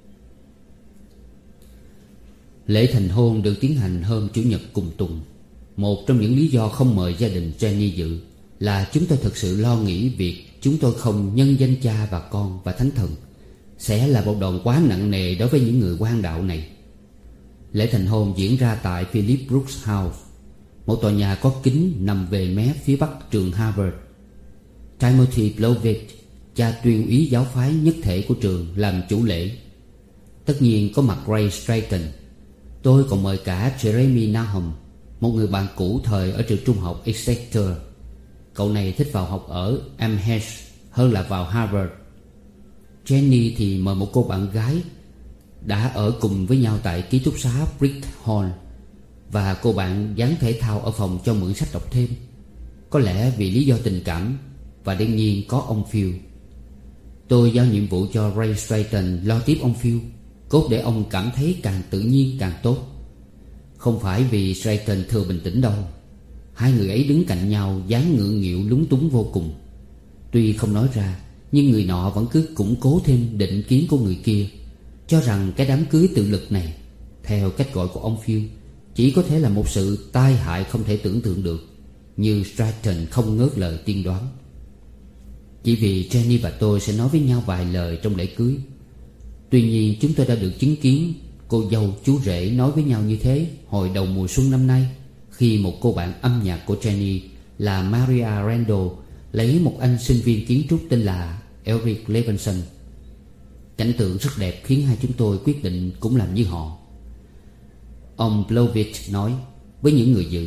Lễ thành hôn được tiến hành hôm Chủ nhật cùng tuần. Một trong những lý do không mời gia đình Jenny dự là chúng tôi thực sự lo nghĩ việc chúng tôi không nhân danh Cha và Con và Thánh Thần sẽ là một đòn quá nặng nề đối với những người quan đạo này. Lễ thành hôn diễn ra tại Phillips Brooks House, một tòa nhà có kính nằm về mé phía bắc trường Harvard. Timothy Blowett, cha tuyên úy giáo phái nhất thể của trường, làm chủ lễ. Tất nhiên có mặt Ray Stratton. Tôi còn mời cả Jeremy Nahum, một người bạn cũ thời ở trường trung học Exeter. Cậu này thích vào học ở Amherst hơn là vào Harvard. Jenny thì mời một cô bạn gái đã ở cùng với nhau tại ký túc xá Brickhorn, và cô bạn dán thể thao ở phòng cho mượn sách đọc thêm, có lẽ vì lý do tình cảm. Và đương nhiên có ông Phil. Tôi giao nhiệm vụ cho Ray Stratton lo tiếp ông Phil, cốt để ông cảm thấy càng tự nhiên càng tốt. Không phải vì Stratton thừa bình tĩnh đâu. Hai người ấy đứng cạnh nhau dáng ngượng nghịu lúng túng vô cùng. Tuy không nói ra, nhưng người nọ vẫn cứ củng cố thêm định kiến của người kia, cho rằng cái đám cưới tự lực này, theo cách gọi của ông Phil, chỉ có thể là một sự tai hại không thể tưởng tượng được, như Stratton không ngớt lời tiên đoán. Chỉ vì Jenny và tôi sẽ nói với nhau vài lời trong lễ cưới. Tuy nhiên chúng tôi đã được chứng kiến cô dâu chú rể nói với nhau như thế hồi đầu mùa xuân năm nay, khi một cô bạn âm nhạc của Jenny là Maria Randall lấy một anh sinh viên kiến trúc tên là Eric Levinson. Cảnh tượng rất đẹp khiến hai chúng tôi quyết định cũng làm như họ. Ông Blowett nói với những người dự: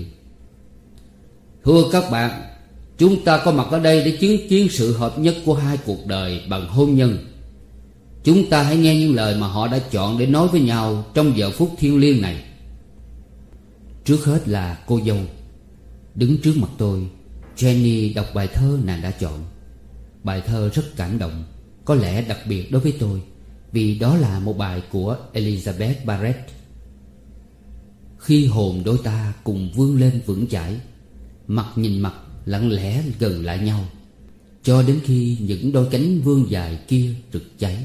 "Thưa các bạn, chúng ta có mặt ở đây để chứng kiến sự hợp nhất của hai cuộc đời bằng hôn nhân. Chúng ta hãy nghe những lời mà họ đã chọn để nói với nhau trong giờ phút thiêng liêng này." Trước hết là cô dâu. Đứng trước mặt tôi, Jenny đọc bài thơ nàng đã chọn. Bài thơ rất cảm động, có lẽ đặc biệt đối với tôi, vì đó là một bài của Elizabeth Barrett. Khi hồn đôi ta cùng vươn lên vững chãi, mặt nhìn mặt lặng lẽ gần lại nhau, cho đến khi những đôi cánh vươn dài kia rực cháy.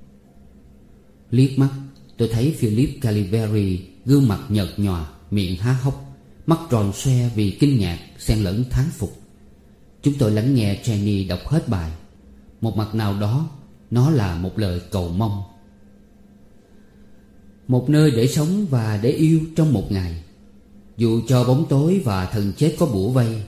Liếc mắt tôi thấy Philip Caliveri, gương mặt nhợt nhòa, miệng há hốc, mắt tròn xoe vì kinh ngạc xen lẫn thán phục. Chúng tôi lắng nghe Jenny đọc hết bài. Một mặt nào đó, nó là một lời cầu mong. Một nơi để sống và để yêu trong một ngày, dù cho bóng tối và thần chết có bủa vây.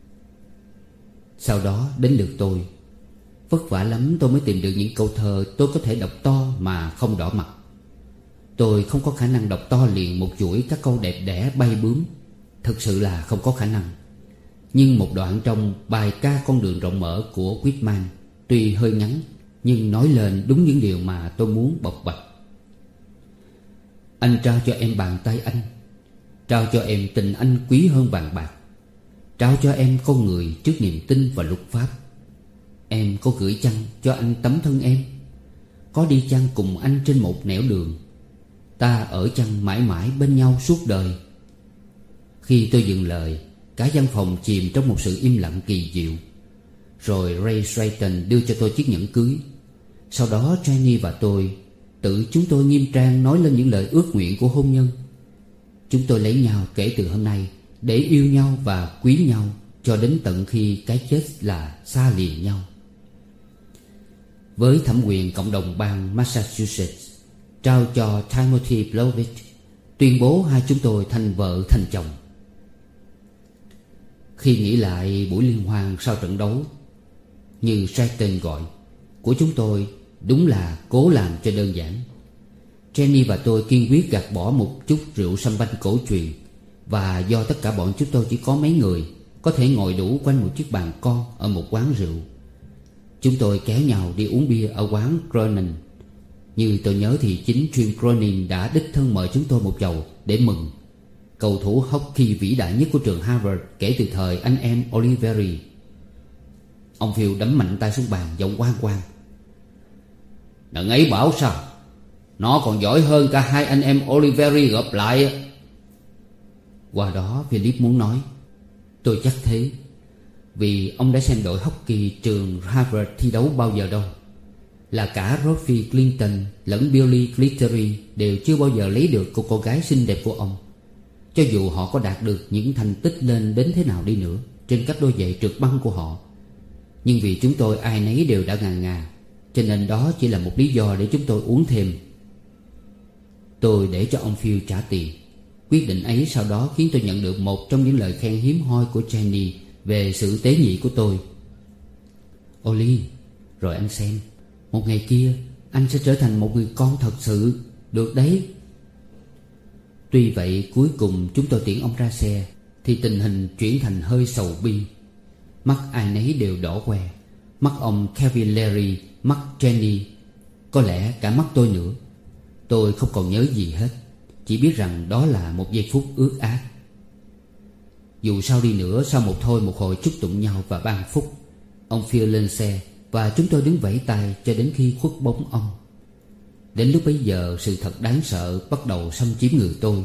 Sau đó đến lượt tôi. Vất vả lắm tôi mới tìm được những câu thơ tôi có thể đọc to mà không đỏ mặt. Tôi không có khả năng đọc to liền một chuỗi các câu đẹp đẽ bay bướm, thực sự là không có khả năng. Nhưng một đoạn trong bài ca Con đường rộng mở của Whitman tuy hơi ngắn, nhưng nói lên đúng những điều mà tôi muốn bộc bạch. Anh trao cho em bàn tay anh, trao cho em tình anh quý hơn vàng bạc, trao cho em con người trước niềm tin và luật pháp. Em có gửi chăng cho anh tấm thân em, có đi chăng cùng anh trên một nẻo đường, ta ở chăng mãi mãi bên nhau suốt đời. Khi tôi dừng lời, cả văn phòng chìm trong một sự im lặng kỳ diệu. Rồi Ray Stratton đưa cho tôi chiếc nhẫn cưới. Sau đó Jenny và tôi, tự chúng tôi nghiêm trang nói lên những lời ước nguyện của hôn nhân. Chúng tôi lấy nhau kể từ hôm nay để yêu nhau và quý nhau cho đến tận khi cái chết là xa lìa nhau. Với thẩm quyền cộng đồng bang Massachusetts trao cho Timothy Blowett, tuyên bố hai chúng tôi thành vợ thành chồng. Khi nghĩ lại buổi liên hoan sau trận đấu, như Stratton gọi, của chúng tôi, đúng là cố làm cho đơn giản. Jenny và tôi kiên quyết gạt bỏ một chút rượu sâm banh cổ truyền, và do tất cả bọn chúng tôi chỉ có mấy người có thể ngồi đủ quanh một chiếc bàn con ở một quán rượu, chúng tôi kéo nhau đi uống bia ở quán Cronin. Như tôi nhớ thì chính Jim Cronin đã đích thân mời chúng tôi một chầu để mừng cầu thủ hockey vĩ đại nhất của trường Harvard kể từ thời anh em Oliveri. Ông Phil đấm mạnh tay xuống bàn, giọng oang oang: Đằng ấy bảo sao? Nó còn giỏi hơn cả hai anh em Oliveri gộp lại. Qua đó Philip muốn nói: tôi chắc thế, vì ông đã xem đội hockey trường Harvard thi đấu bao giờ đâu. Là cả Robbie Clinton lẫn Billy Glittery đều chưa bao giờ lấy được cô gái xinh đẹp của ông. Cho dù họ có đạt được những thành tích lên đến thế nào đi nữa trên các đôi giày trượt băng của họ, nhưng vì chúng tôi ai nấy đều đã ngà ngà, cho nên đó chỉ là một lý do để chúng tôi uống thêm. Tôi để cho ông Phil trả tiền. Quyết định ấy sau đó khiến tôi nhận được một trong những lời khen hiếm hoi của Jenny về sự tế nhị của tôi. Oli, rồi anh xem, một ngày kia anh sẽ trở thành một người con thật sự, được đấy. Tuy vậy cuối cùng chúng tôi tiễn ông ra xe thì tình hình chuyển thành hơi sầu bi. Mắt ai nấy đều đỏ que. Mắt ông Cavalieri, mắt Jenny, có lẽ cả mắt tôi nữa. Tôi không còn nhớ gì hết, chỉ biết rằng đó là một giây phút ước ác. Dù sao đi nữa, sau một hồi chúc tụng nhau và ban phúc, ông Phil lên xe và chúng tôi đứng vẫy tay cho đến khi khuất bóng ông. Đến lúc bấy giờ sự thật đáng sợ bắt đầu xâm chiếm người tôi.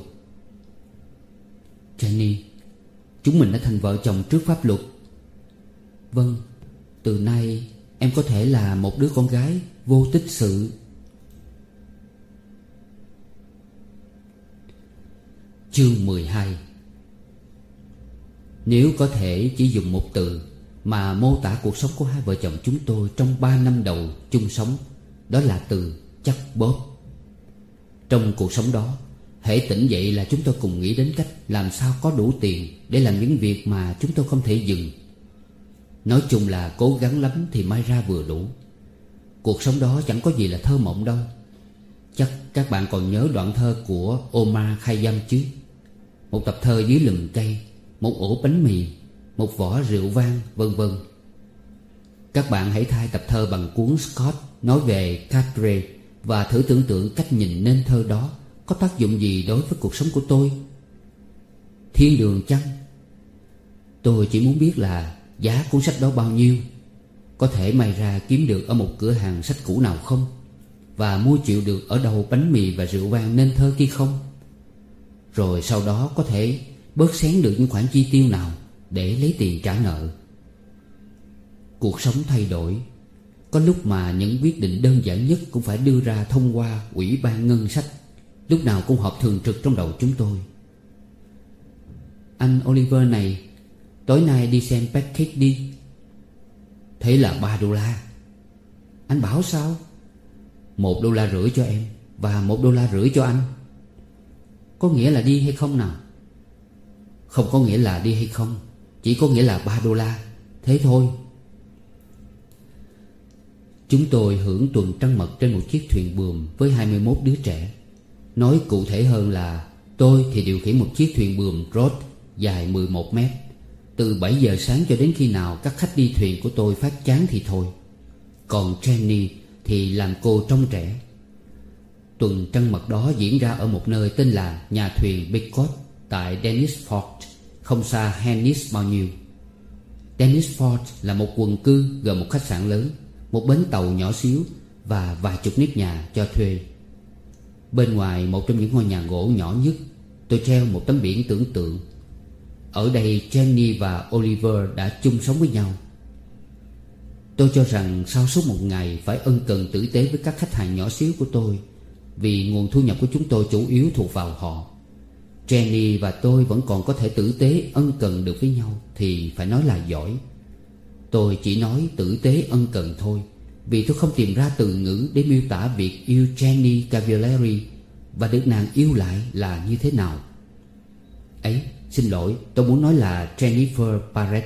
Jenny, chúng mình đã thành vợ chồng trước pháp luật. Vâng, từ nay em có thể là một đứa con gái vô tích sự. Chương 12. Nếu có thể chỉ dùng một từ mà mô tả cuộc sống của hai vợ chồng chúng tôi trong 3 năm đầu chung sống, đó là từ chắc bóp. Trong cuộc sống đó, hễ tỉnh dậy là chúng tôi cùng nghĩ đến cách làm sao có đủ tiền để làm những việc mà chúng tôi không thể dừng. Nói chung là cố gắng lắm thì may ra vừa đủ. Cuộc sống đó chẳng có gì là thơ mộng đâu. Chắc các bạn còn nhớ đoạn thơ của Omar Khayyam chứ? Một tập thơ dưới lùm cây, một ổ bánh mì, một vỏ rượu vang, vân vân. Các bạn hãy thay tập thơ bằng cuốn Scott nói về Cadre và thử tưởng tượng cách nhìn nên thơ đó có tác dụng gì đối với cuộc sống của tôi. Thiên đường chăng? Tôi chỉ muốn biết là giá cuốn sách đó bao nhiêu, có thể may ra kiếm được ở một cửa hàng sách cũ nào không, và mua chịu được ở đâu bánh mì và rượu vang nên thơ kia không. Rồi sau đó có thể bớt xén được những khoản chi tiêu nào để lấy tiền trả nợ. Cuộc sống thay đổi. Có lúc mà những quyết định đơn giản nhất cũng phải đưa ra thông qua ủy ban ngân sách, lúc nào cũng họp thường trực trong đầu chúng tôi. Anh Oliver này, tối nay đi xem Pancake đi. Thế là $3. Anh bảo sao? $1.50 cho em và $1.50 cho anh. Có nghĩa là đi hay không nào? Không có nghĩa là đi hay không, chỉ có nghĩa là $3. Thế thôi. Chúng tôi hưởng tuần trăng mật trên một chiếc thuyền buồm với 21 đứa trẻ. Nói cụ thể hơn là tôi thì điều khiển một chiếc thuyền buồm rod dài 11 mét. Từ 7 giờ sáng cho đến khi nào các khách đi thuyền của tôi phát chán thì thôi. Còn Jenny thì làm cô trông trẻ. Tuần trăng mật đó diễn ra ở một nơi tên là nhà thuyền Bigcott tại Dennisford, không xa Hennis bao nhiêu. Dennisford là một quần cư gồm một khách sạn lớn, một bến tàu nhỏ xíu và vài chục nếp nhà cho thuê. Bên ngoài một trong những ngôi nhà gỗ nhỏ nhất, tôi treo một tấm biển tưởng tượng. Ở đây Jenny và Oliver đã chung sống với nhau. Tôi cho rằng sau suốt một ngày phải ân cần tử tế với các khách hàng nhỏ xíu của tôi, vì nguồn thu nhập của chúng tôi chủ yếu thuộc vào họ. Jenny và tôi vẫn còn có thể tử tế ân cần được với nhau thì phải nói là giỏi. Tôi chỉ nói tử tế ân cần thôi, vì tôi không tìm ra từ ngữ để miêu tả việc yêu Jenny Cavalieri và được nàng yêu lại là như thế nào. Ấy, xin lỗi, tôi muốn nói là Jennifer Barrett.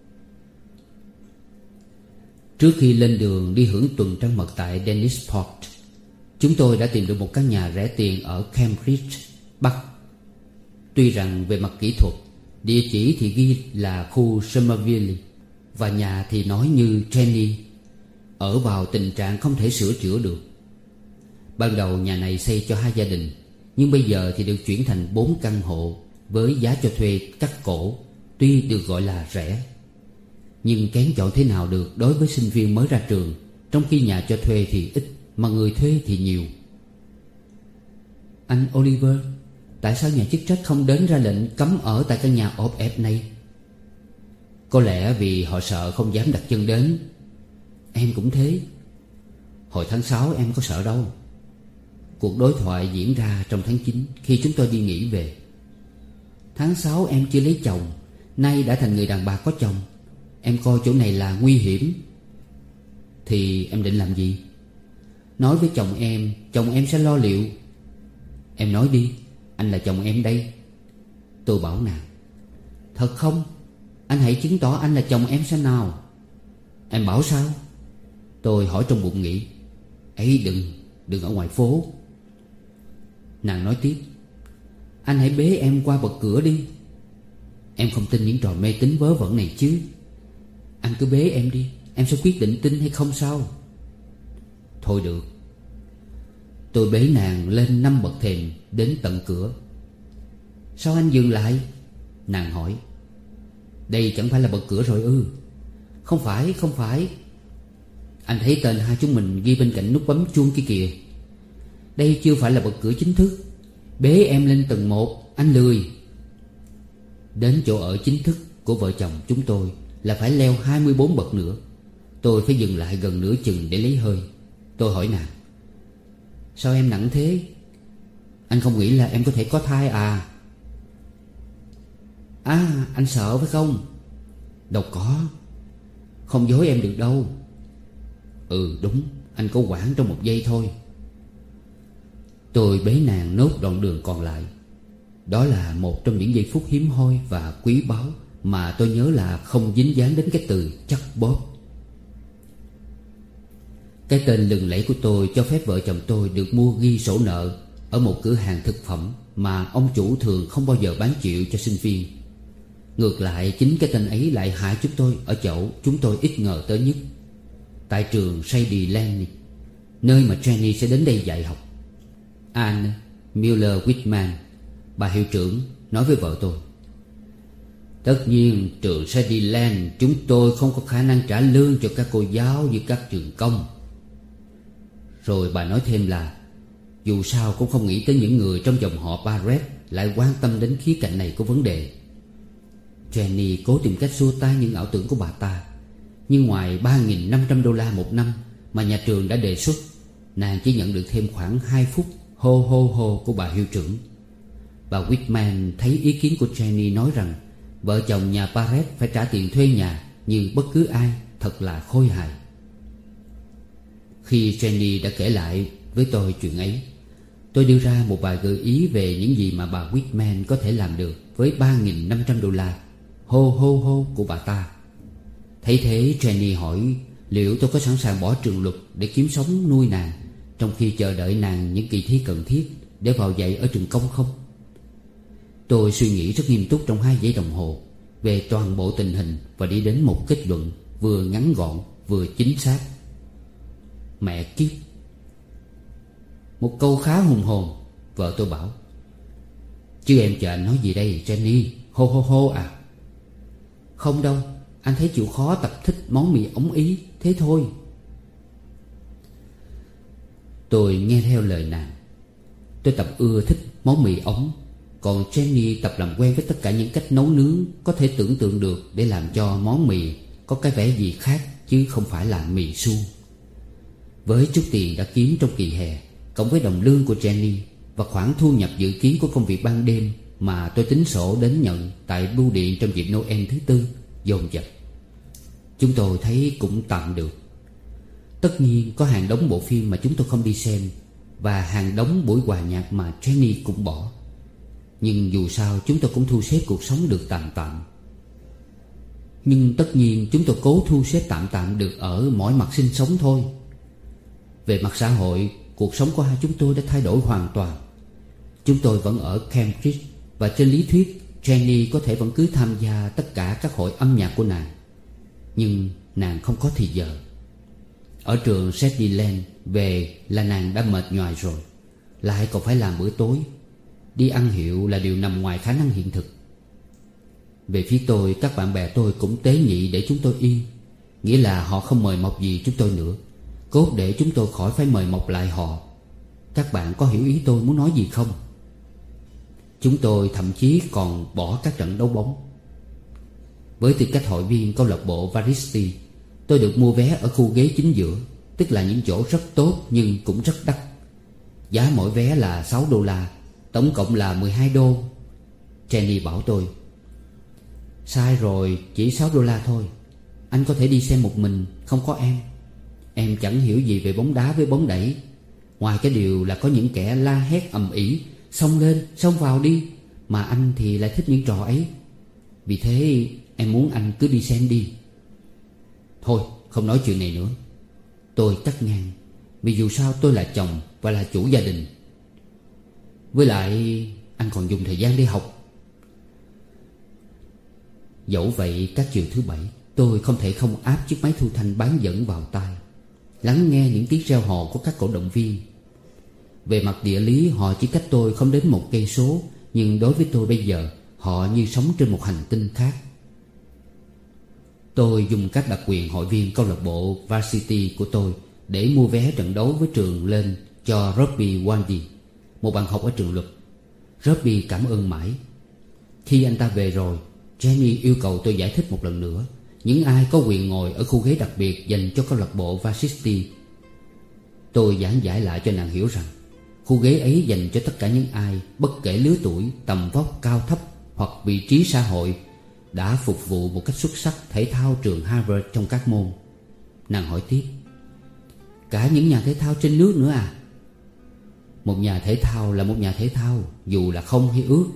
Trước khi lên đường đi hưởng tuần trăng mật tại Dennisport, chúng tôi đã tìm được một căn nhà rẻ tiền ở Cambridge, Bắc. Tuy rằng về mặt kỹ thuật, địa chỉ thì ghi là khu Somerville và nhà thì nói như Jenny, ở vào tình trạng không thể sửa chữa được. Ban đầu nhà này xây cho 2 gia đình, nhưng bây giờ thì được chuyển thành 4 căn hộ với giá cho thuê cắt cổ, tuy được gọi là rẻ. Nhưng kén chọn thế nào được đối với sinh viên mới ra trường, trong khi nhà cho thuê thì ít. mà người thuê thì nhiều. Anh Oliver, tại sao nhà chức trách không đến ra lệnh cấm ở tại căn nhà ọp ẹp này? Có lẽ vì họ sợ không dám đặt chân đến. Em cũng thế. Hồi tháng 6 em có sợ đâu. Cuộc đối thoại diễn ra trong tháng 9 khi chúng tôi đi nghỉ về. Tháng 6 em chưa lấy chồng, nay đã thành người đàn bà có chồng. Em coi chỗ này là nguy hiểm. Thì em định làm gì? Nói với chồng em sẽ lo liệu. Em nói đi, anh là chồng em đây. Tôi bảo nàng. Thật không? Anh hãy chứng tỏ anh là chồng em xem nào. Em bảo sao? Tôi hỏi trong bụng nghĩ. Ấy đừng ở ngoài phố. Nàng nói tiếp. Anh hãy bế em qua bậc cửa đi. Em không tin những trò mê tín vớ vẩn này chứ. Anh cứ bế em đi, em sẽ quyết định tin hay không sao. Thôi được. Tôi bế nàng lên 5 bậc thềm đến tận cửa. Sao anh dừng lại? Nàng hỏi. Đây chẳng phải là bậc cửa rồi ư? Không phải. Anh thấy tên hai chúng mình ghi bên cạnh nút bấm chuông kia kìa. Đây chưa phải là bậc cửa chính thức. Bế em lên tầng 1, anh lười. Đến chỗ ở chính thức của vợ chồng chúng tôi là phải leo 24 bậc nữa. Tôi phải dừng lại gần nửa chừng để lấy hơi. Tôi hỏi nàng. Sao em nặng thế? Anh không nghĩ là em có thể có thai à? À, anh sợ phải không? Đâu có. Không dối em được đâu. Ừ đúng, anh có quản trong 1 giây thôi. Tôi bế nàng nốt đoạn đường còn lại. Đó là một trong những giây phút hiếm hoi và quý báu mà tôi nhớ là không dính dáng đến cái từ chắc bóp. Cái tên lừng lẫy của tôi cho phép vợ chồng tôi được mua ghi sổ nợ ở một cửa hàng thực phẩm mà ông chủ thường không bao giờ bán chịu cho sinh viên. Ngược lại, chính cái tên ấy lại hại chúng tôi ở chỗ chúng tôi ít ngờ tới nhất. Tại trường Shady Lane, nơi mà Jenny sẽ đến đây dạy học, Anne Miller Whitman, bà hiệu trưởng, nói với vợ tôi. Tất nhiên trường Shady Lane chúng tôi không có khả năng trả lương cho các cô giáo như các trường công. Rồi bà nói thêm là dù sao cũng không nghĩ tới những người trong dòng họ Barrett lại quan tâm đến khía cạnh này của vấn đề. Jenny cố tìm cách xua tan những ảo tưởng của bà ta. Nhưng ngoài $3.500 một năm mà nhà trường đã đề xuất, nàng chỉ nhận được thêm khoảng 2 phút hô hô hô của bà hiệu trưởng. Bà Whitman thấy ý kiến của Jenny nói rằng vợ chồng nhà Barrett phải trả tiền thuê nhà như bất cứ ai thật là khôi hài. Khi Jenny đã kể lại với tôi chuyện ấy, tôi đưa ra một vài gợi ý về những gì mà bà Whitman có thể làm được với $3.500 hô hô hô của bà ta. Thấy thế, Jenny hỏi liệu tôi có sẵn sàng bỏ trường luật để kiếm sống nuôi nàng, trong khi chờ đợi nàng những kỳ thi cần thiết để vào dạy ở trường công không? Tôi suy nghĩ rất nghiêm túc trong 2 giây đồng hồ về toàn bộ tình hình và đi đến một kết luận vừa ngắn gọn vừa chính xác. Mẹ kiếp! Một câu khá hùng hồn, vợ tôi bảo. Chứ em chờ anh nói gì đây Jenny? Hô hô hô à? Không đâu, anh thấy chịu khó tập thích món mì ống Ý, thế thôi. Tôi nghe theo lời nàng. Tôi tập ưa thích món mì ống, còn Jenny tập làm quen với tất cả những cách nấu nướng có thể tưởng tượng được để làm cho món mì có cái vẻ gì khác chứ không phải là mì suông. Với chút tiền đã kiếm trong kỳ hè, cộng với đồng lương của Jenny và khoản thu nhập dự kiến của công việc ban đêm mà tôi tính sổ đến nhận tại bưu điện trong dịp Noel thứ Tư dồn dập, chúng tôi thấy cũng tạm được. Tất nhiên có hàng đống bộ phim mà chúng tôi không đi xem và hàng đống buổi hòa nhạc mà Jenny cũng bỏ. Nhưng dù sao chúng tôi cũng thu xếp cuộc sống được tạm tạm. Nhưng tất nhiên chúng tôi cố thu xếp tạm tạm được ở mọi mặt sinh sống thôi. Về mặt xã hội, cuộc sống của hai chúng tôi đã thay đổi hoàn toàn. Chúng tôi vẫn ở Cambridge và trên lý thuyết Jenny có thể vẫn cứ tham gia tất cả các hội âm nhạc của nàng. Nhưng nàng không có thì giờ. Ở trường Shady Lane về là nàng đã mệt nhoài rồi, lại còn phải làm bữa tối. Đi ăn hiệu là điều nằm ngoài khả năng hiện thực. Về phía tôi, các bạn bè tôi cũng tế nhị để chúng tôi yên, nghĩa là họ không mời mọc gì chúng tôi nữa. cốt để chúng tôi khỏi phải mời mọc lại họ. Các bạn có hiểu ý tôi muốn nói gì không? Chúng tôi thậm chí còn bỏ các trận đấu bóng. Với tư cách hội viên câu lạc bộ Varisti, tôi được mua vé ở khu ghế chính giữa, tức là những chỗ rất tốt nhưng cũng rất đắt. Giá mỗi vé là $6, tổng cộng là $12. Jenny bảo tôi: sai rồi, chỉ $6 thôi. Anh có thể đi xem một mình, không có em. Em chẳng hiểu gì về bóng đá với bóng đẩy, ngoài cái điều là có những kẻ la hét ầm ĩ, xông lên, xông vào đi. Mà anh thì lại thích những trò ấy. Vì thế em muốn anh cứ đi xem đi. Thôi, không nói chuyện này nữa. Tôi cắt ngang, vì dù sao tôi là chồng và là chủ gia đình. Với lại anh còn dùng thời gian để học. Dẫu vậy, các chiều thứ bảy tôi không thể không áp chiếc máy thu thanh bán dẫn vào tai, lắng nghe những tiếng reo hò của các cổ động viên. Về mặt địa lý họ chỉ cách tôi không đến 1 cây số, nhưng đối với tôi bây giờ họ như sống trên một hành tinh khác. Tôi dùng các đặc quyền hội viên câu lạc bộ Varsity của tôi để mua vé trận đấu với trường lên cho Robbie Wandy, một bạn học ở trường luật. Robbie cảm ơn mãi. Khi anh ta về rồi, Jenny yêu cầu tôi giải thích một lần nữa những ai có quyền ngồi ở khu ghế đặc biệt dành cho câu lạc bộ Varsity. Tôi giảng giải lại cho nàng hiểu rằng khu ghế ấy dành cho tất cả những ai, bất kể lứa tuổi, tầm vóc, cao thấp hoặc vị trí xã hội, đã phục vụ một cách xuất sắc thể thao trường Harvard trong các môn. Nàng hỏi tiếp: cả những nhà thể thao trên nước nữa à? Một nhà thể thao là một nhà thể thao, dù là không hay ước.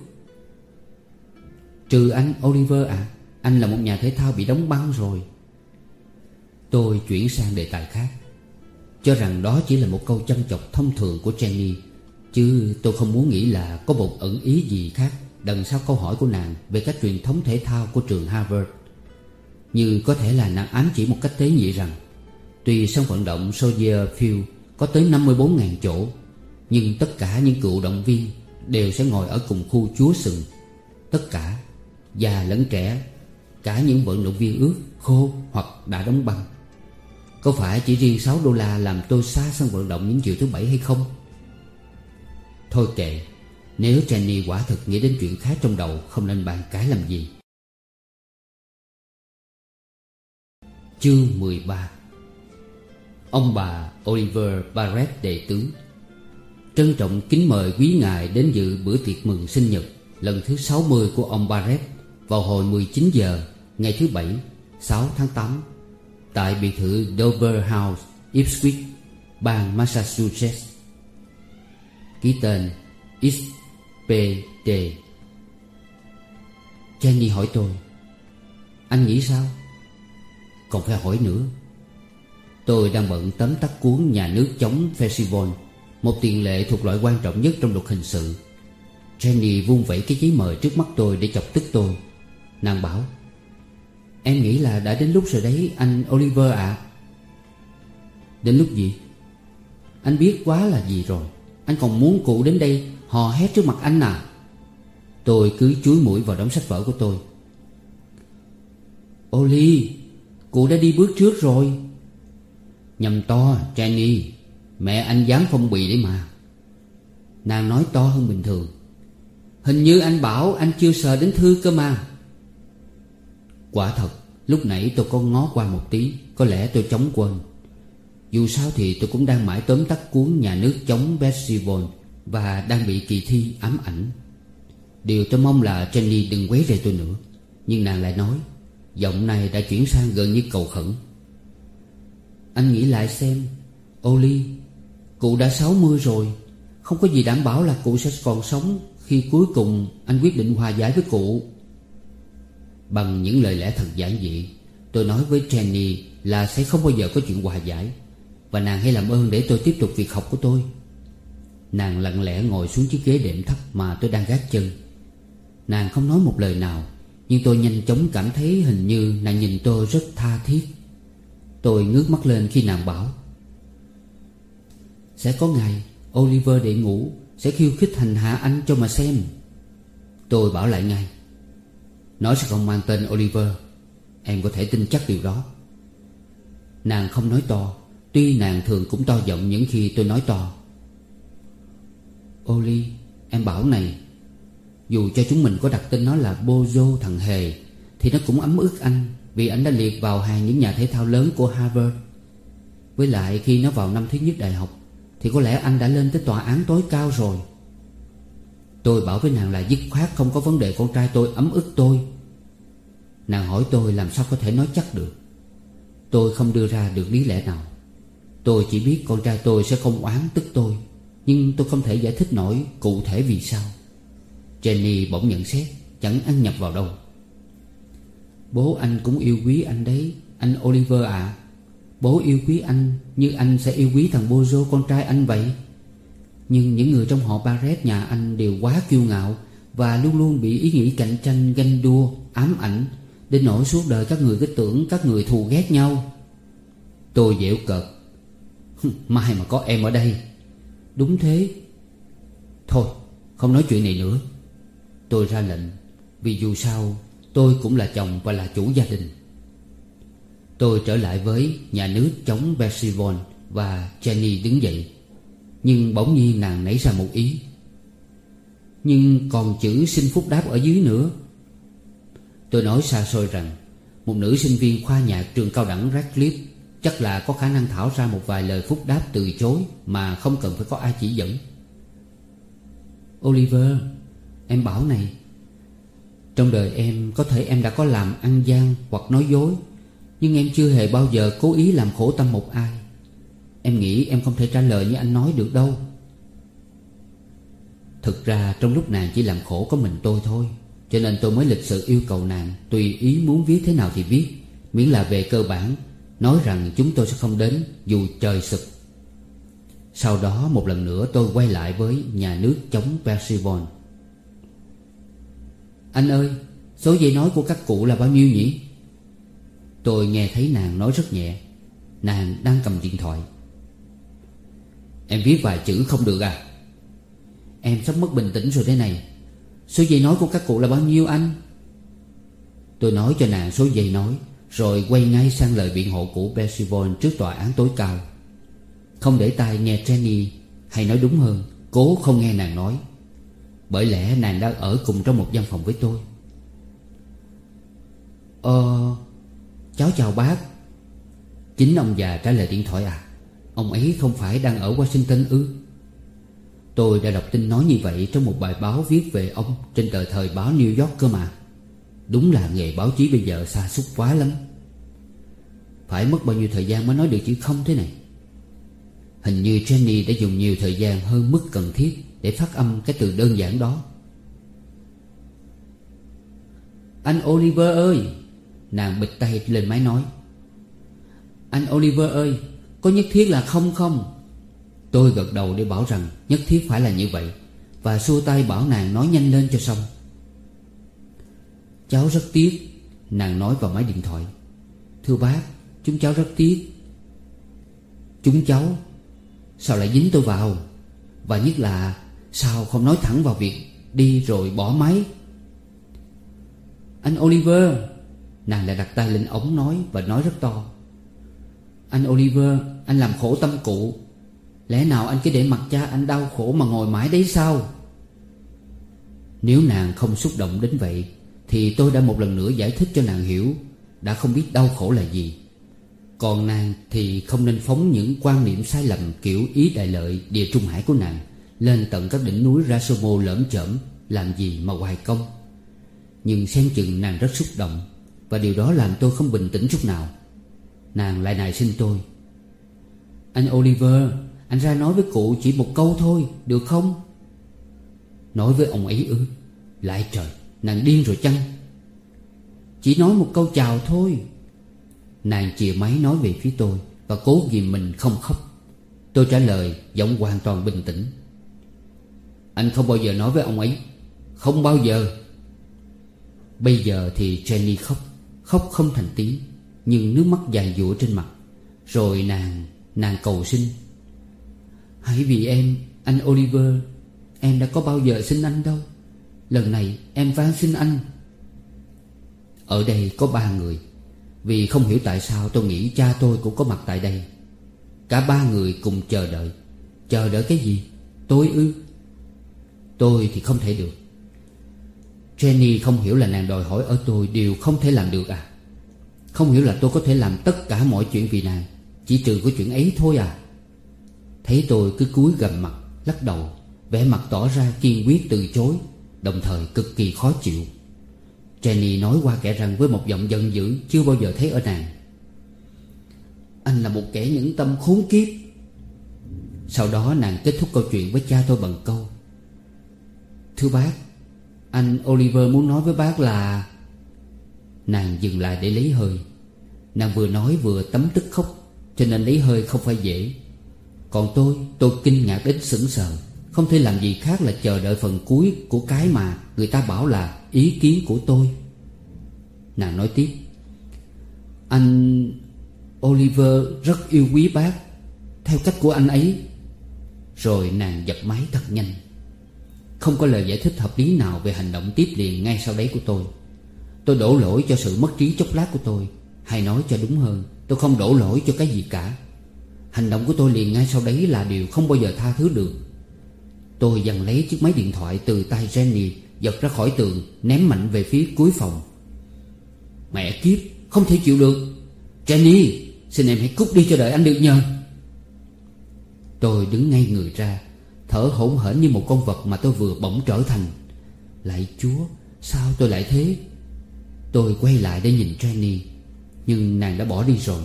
Trừ anh Oliver à, anh là một nhà thể thao bị đóng băng rồi. Tôi chuyển sang đề tài khác, cho rằng đó chỉ là một câu châm chọc thông thường của Jenny, chứ tôi không muốn nghĩ là có một ẩn ý gì khác đằng sau câu hỏi của nàng về các truyền thống thể thao của trường Harvard. Như có thể là nàng ám chỉ một cách tế nhị rằng tuy sân vận động Soldier Field có tới 54.000 chỗ, nhưng tất cả những cựu động viên đều sẽ ngồi ở cùng khu chúa sừng. Tất cả, già lẫn trẻ, cả những vận động viên ướt, khô hoặc đã đóng băng. Có phải chỉ riêng $6 làm tôi xa sân vận động những chiều thứ bảy hay không? Thôi kệ, nếu Jenny quả thực nghĩ đến chuyện khác trong đầu, không nên bàn cãi làm gì. Chương 13. Ông bà Oliver Barrett đệ tướng trân trọng kính mời quý ngài đến dự bữa tiệc mừng sinh nhật lần thứ 60 của ông Barrett vào hồi 19 giờ ngày thứ Bảy 6 tháng 8 tại biệt thự Dover House, Ipswich, bang Massachusetts. Ký tên XPD. Jenny hỏi tôi: anh nghĩ sao? Còn phải hỏi nữa. Tôi đang bận tóm tắt cuốn Nhà nước chống Festival, một tiền lệ thuộc loại quan trọng nhất trong luật hình sự. Jenny vung vẩy cái giấy mời trước mắt tôi để chọc tức tôi. Nàng bảo: em nghĩ là đã đến lúc rồi đấy anh Oliver ạ. Đến lúc gì? Anh biết quá là gì rồi. Anh còn muốn cụ đến đây hò hét trước mặt anh à? Tôi cứ chúi mũi vào đống sách vở của tôi. Oli, cụ đã đi bước trước rồi. Nhầm to, Jenny. Mẹ anh dán phong bì đấy mà. Nàng nói to hơn bình thường. Hình như anh bảo anh chưa sờ đến thư cơ mà. Quả thật, lúc nãy tôi có ngó qua một tí, có lẽ tôi chóng quên. Dù sao thì tôi cũng đang mãi tóm tắt cuốn Nhà nước chống Festival và đang bị kỳ thi ám ảnh. Điều tôi mong là Jenny đừng quấy rầy tôi nữa. Nhưng nàng lại nói, giọng này đã chuyển sang gần như cầu khẩn: anh nghĩ lại xem, Oli, cụ đã 60 rồi. Không có gì đảm bảo là cụ sẽ còn sống khi cuối cùng anh quyết định hòa giải với cụ. Bằng những lời lẽ thật giản dị, tôi nói với Jenny là sẽ không bao giờ có chuyện hòa giải, và nàng hãy làm ơn để tôi tiếp tục việc học của tôi. Nàng lặng lẽ ngồi xuống chiếc ghế đệm thấp mà tôi đang gác chân. Nàng không nói một lời nào, nhưng tôi nhanh chóng cảm thấy hình như nàng nhìn tôi rất tha thiết. Tôi ngước mắt lên khi nàng bảo: sẽ có ngày Oliver đệ ngũ sẽ khiêu khích hành hạ anh cho mà xem. Tôi bảo lại ngay: nó sẽ không mang tên Oliver. Em có thể tin chắc điều đó. Nàng không nói to, Tuy nàng thường cũng to giọng những khi tôi nói to. Oli, em bảo này, dù cho chúng mình có đặt tên nó là Bozo thằng hề, thì nó cũng ấm ức anh, vì anh đã liệt vào hàng những nhà thể thao lớn của Harvard. Với lại khi nó vào năm thứ nhất đại học thì có lẽ anh đã lên tới tòa án tối cao rồi. Tôi bảo với nàng là dứt khoát không có vấn đề con trai tôi ấm ức tôi. Nàng hỏi tôi làm sao có thể nói chắc được. Tôi không đưa ra được lý lẽ nào. Tôi chỉ biết con trai tôi sẽ không oán tức tôi, nhưng tôi không thể giải thích nổi cụ thể vì sao. Jenny bỗng nhận xét, chẳng ăn nhập vào đâu. Bố anh cũng yêu quý anh đấy, anh Oliver ạ. Bố yêu quý anh như anh sẽ yêu quý thằng Bozo con trai anh vậy. Nhưng những người trong họ Barrett nhà anh đều quá kiêu ngạo, và luôn luôn bị ý nghĩ cạnh tranh, ganh đua, ám ảnh, đến nỗi suốt đời các người cứ tưởng các người thù ghét nhau. Tôi giễu cợt. Mai mà có em ở đây. Đúng thế. Thôi, không nói chuyện này nữa. Tôi ra lệnh, vì dù sao tôi cũng là chồng và là chủ gia đình. Tôi trở lại với nhà nước chống Percival, và Jenny đứng dậy. Nhưng bỗng nhiên nàng nảy ra một ý. Nhưng còn chữ xin phúc đáp ở dưới nữa. Tôi nói xa xôi rằng một nữ sinh viên khoa nhạc trường cao đẳng Radcliffe chắc là có khả năng thảo ra một vài lời phúc đáp từ chối mà không cần phải có ai chỉ dẫn. Oliver, em bảo này, trong đời em có thể em đã có làm ăn gian hoặc nói dối, nhưng em chưa hề bao giờ cố ý làm khổ tâm một ai. Em nghĩ em không thể trả lời như anh nói được đâu. Thực ra trong lúc nàng chỉ làm khổ có mình tôi thôi, cho nên tôi mới lịch sự yêu cầu nàng tùy ý muốn viết thế nào thì viết, miễn là về cơ bản nói rằng chúng tôi sẽ không đến dù trời sụp. Sau đó một lần nữa tôi quay lại với nhà nước chống Percival. Anh ơi, số dây nói của các cụ là bao nhiêu nhỉ? Tôi nghe thấy nàng nói rất nhẹ. Nàng đang cầm điện thoại. Em viết vài chữ không được à? Em sắp mất bình tĩnh rồi thế này. Số dây nói của các cụ là bao nhiêu anh? Tôi nói cho nàng số dây nói, rồi quay ngay sang lời biện hộ của Percival trước tòa án tối cao. Không để tai nghe Jenny, hay nói đúng hơn, cố không nghe nàng nói, bởi lẽ nàng đang ở cùng trong một văn phòng với tôi. Cháu chào bác. Chính ông già trả lời điện thoại à? Ông ấy không phải đang ở Washington ư? Tôi đã đọc tin nói như vậy trong một bài báo viết về ông trên tờ thời báo New York cơ mà. Đúng là nghề báo chí bây giờ sa sút quá lắm. Phải mất bao nhiêu thời gian mới nói được chữ không thế này? Hình như Jenny đã dùng nhiều thời gian hơn mức cần thiết để phát âm cái từ đơn giản đó. Anh Oliver ơi! Nàng bịch tay lên máy nói. Anh Oliver ơi, có nhất thiết là không không? Tôi gật đầu để bảo rằng nhất thiết phải là như vậy, và xua tay bảo nàng nói nhanh lên cho xong. Cháu rất tiếc, nàng nói vào máy điện thoại. Thưa bác, chúng cháu rất tiếc. Chúng cháu? Sao lại dính tôi vào? Và nhất là sao không nói thẳng vào việc đi rồi bỏ máy? Anh Oliver! Nàng lại đặt tay lên ống nói và nói rất to. Anh Oliver, anh làm khổ tâm cụ. Lẽ nào anh cứ để mặc cha anh đau khổ mà ngồi mãi đấy sao? Nếu nàng không xúc động đến vậy thì tôi đã một lần nữa giải thích cho nàng hiểu đã không biết đau khổ là gì. Còn nàng thì không nên phóng những quan niệm sai lầm kiểu ý đại lợi địa trung hải của nàng lên tận các đỉnh núi Rushmore lởm chởm làm gì mà hoài công. Nhưng xem chừng nàng rất xúc động, và điều đó làm tôi không bình tĩnh chút nào. Nàng lại nài xin tôi. Anh Oliver, anh ra nói với cụ chỉ một câu thôi, được không? Nói với ông ấy ư? Lại trời, nàng điên rồi chăng? Chỉ nói một câu chào thôi. Nàng chìa máy nói về phía tôi và cố ghìm mình không khóc. Tôi trả lời giọng hoàn toàn bình tĩnh. Anh không bao giờ nói với ông ấy. Không bao giờ. Bây giờ thì Jenny khóc. Khóc không thành tiếng, nhưng nước mắt giàn giụa trên mặt. Rồi nàng cầu xin. Hãy vì em, anh Oliver. Em đã có bao giờ xin anh đâu. Lần này em van xin anh. Ở đây có 3 người. Vì không hiểu tại sao tôi nghĩ cha tôi cũng có mặt tại đây. Cả ba người cùng chờ đợi. Chờ đợi cái gì? Tôi ư? Tôi thì không thể được. Jenny không hiểu là nàng đòi hỏi ở tôi điều không thể làm được à? Không hiểu là tôi có thể làm tất cả mọi chuyện vì nàng, chỉ trừ cái chuyện ấy thôi à? Thấy tôi cứ cúi gằm mặt, lắc đầu, vẻ mặt tỏ ra kiên quyết từ chối, đồng thời cực kỳ khó chịu. Jenny nói qua kẽ răng với một giọng giận dữ chưa bao giờ thấy ở nàng: "Anh là một kẻ nhẫn tâm khốn kiếp." Sau đó nàng kết thúc câu chuyện với cha tôi bằng câu: "Thưa bác, anh Oliver muốn nói với bác là..." Nàng dừng lại để lấy hơi. Nàng vừa nói vừa tấm tức khóc, cho nên lấy hơi không phải dễ. Còn tôi kinh ngạc đến sững sờ, không thể làm gì khác là chờ đợi phần cuối của cái mà người ta bảo là ý kiến của tôi. Nàng nói tiếp: "Anh Oliver rất yêu quý bác, theo cách của anh ấy." Rồi nàng dập máy thật nhanh. Không có lời giải thích hợp lý nào về hành động tiếp liền ngay sau đấy của tôi. Tôi đổ lỗi cho sự mất trí chốc lát của tôi, hay nói cho đúng hơn, tôi không đổ lỗi cho cái gì cả. Hành động của tôi liền ngay sau đấy là điều không bao giờ tha thứ được. Tôi giằng lấy chiếc máy điện thoại từ tay Jenny, giật ra khỏi tường, ném mạnh về phía cuối phòng. "Mẹ kiếp, không thể chịu được! Jenny, xin em hãy cút đi cho đợi anh được nhờ." Tôi đứng ngay người ra, thở hổn hển như một con vật mà tôi vừa bỗng trở thành. Lạy Chúa, sao tôi lại thế? Tôi quay lại để nhìn Jenny, nhưng nàng đã bỏ đi rồi.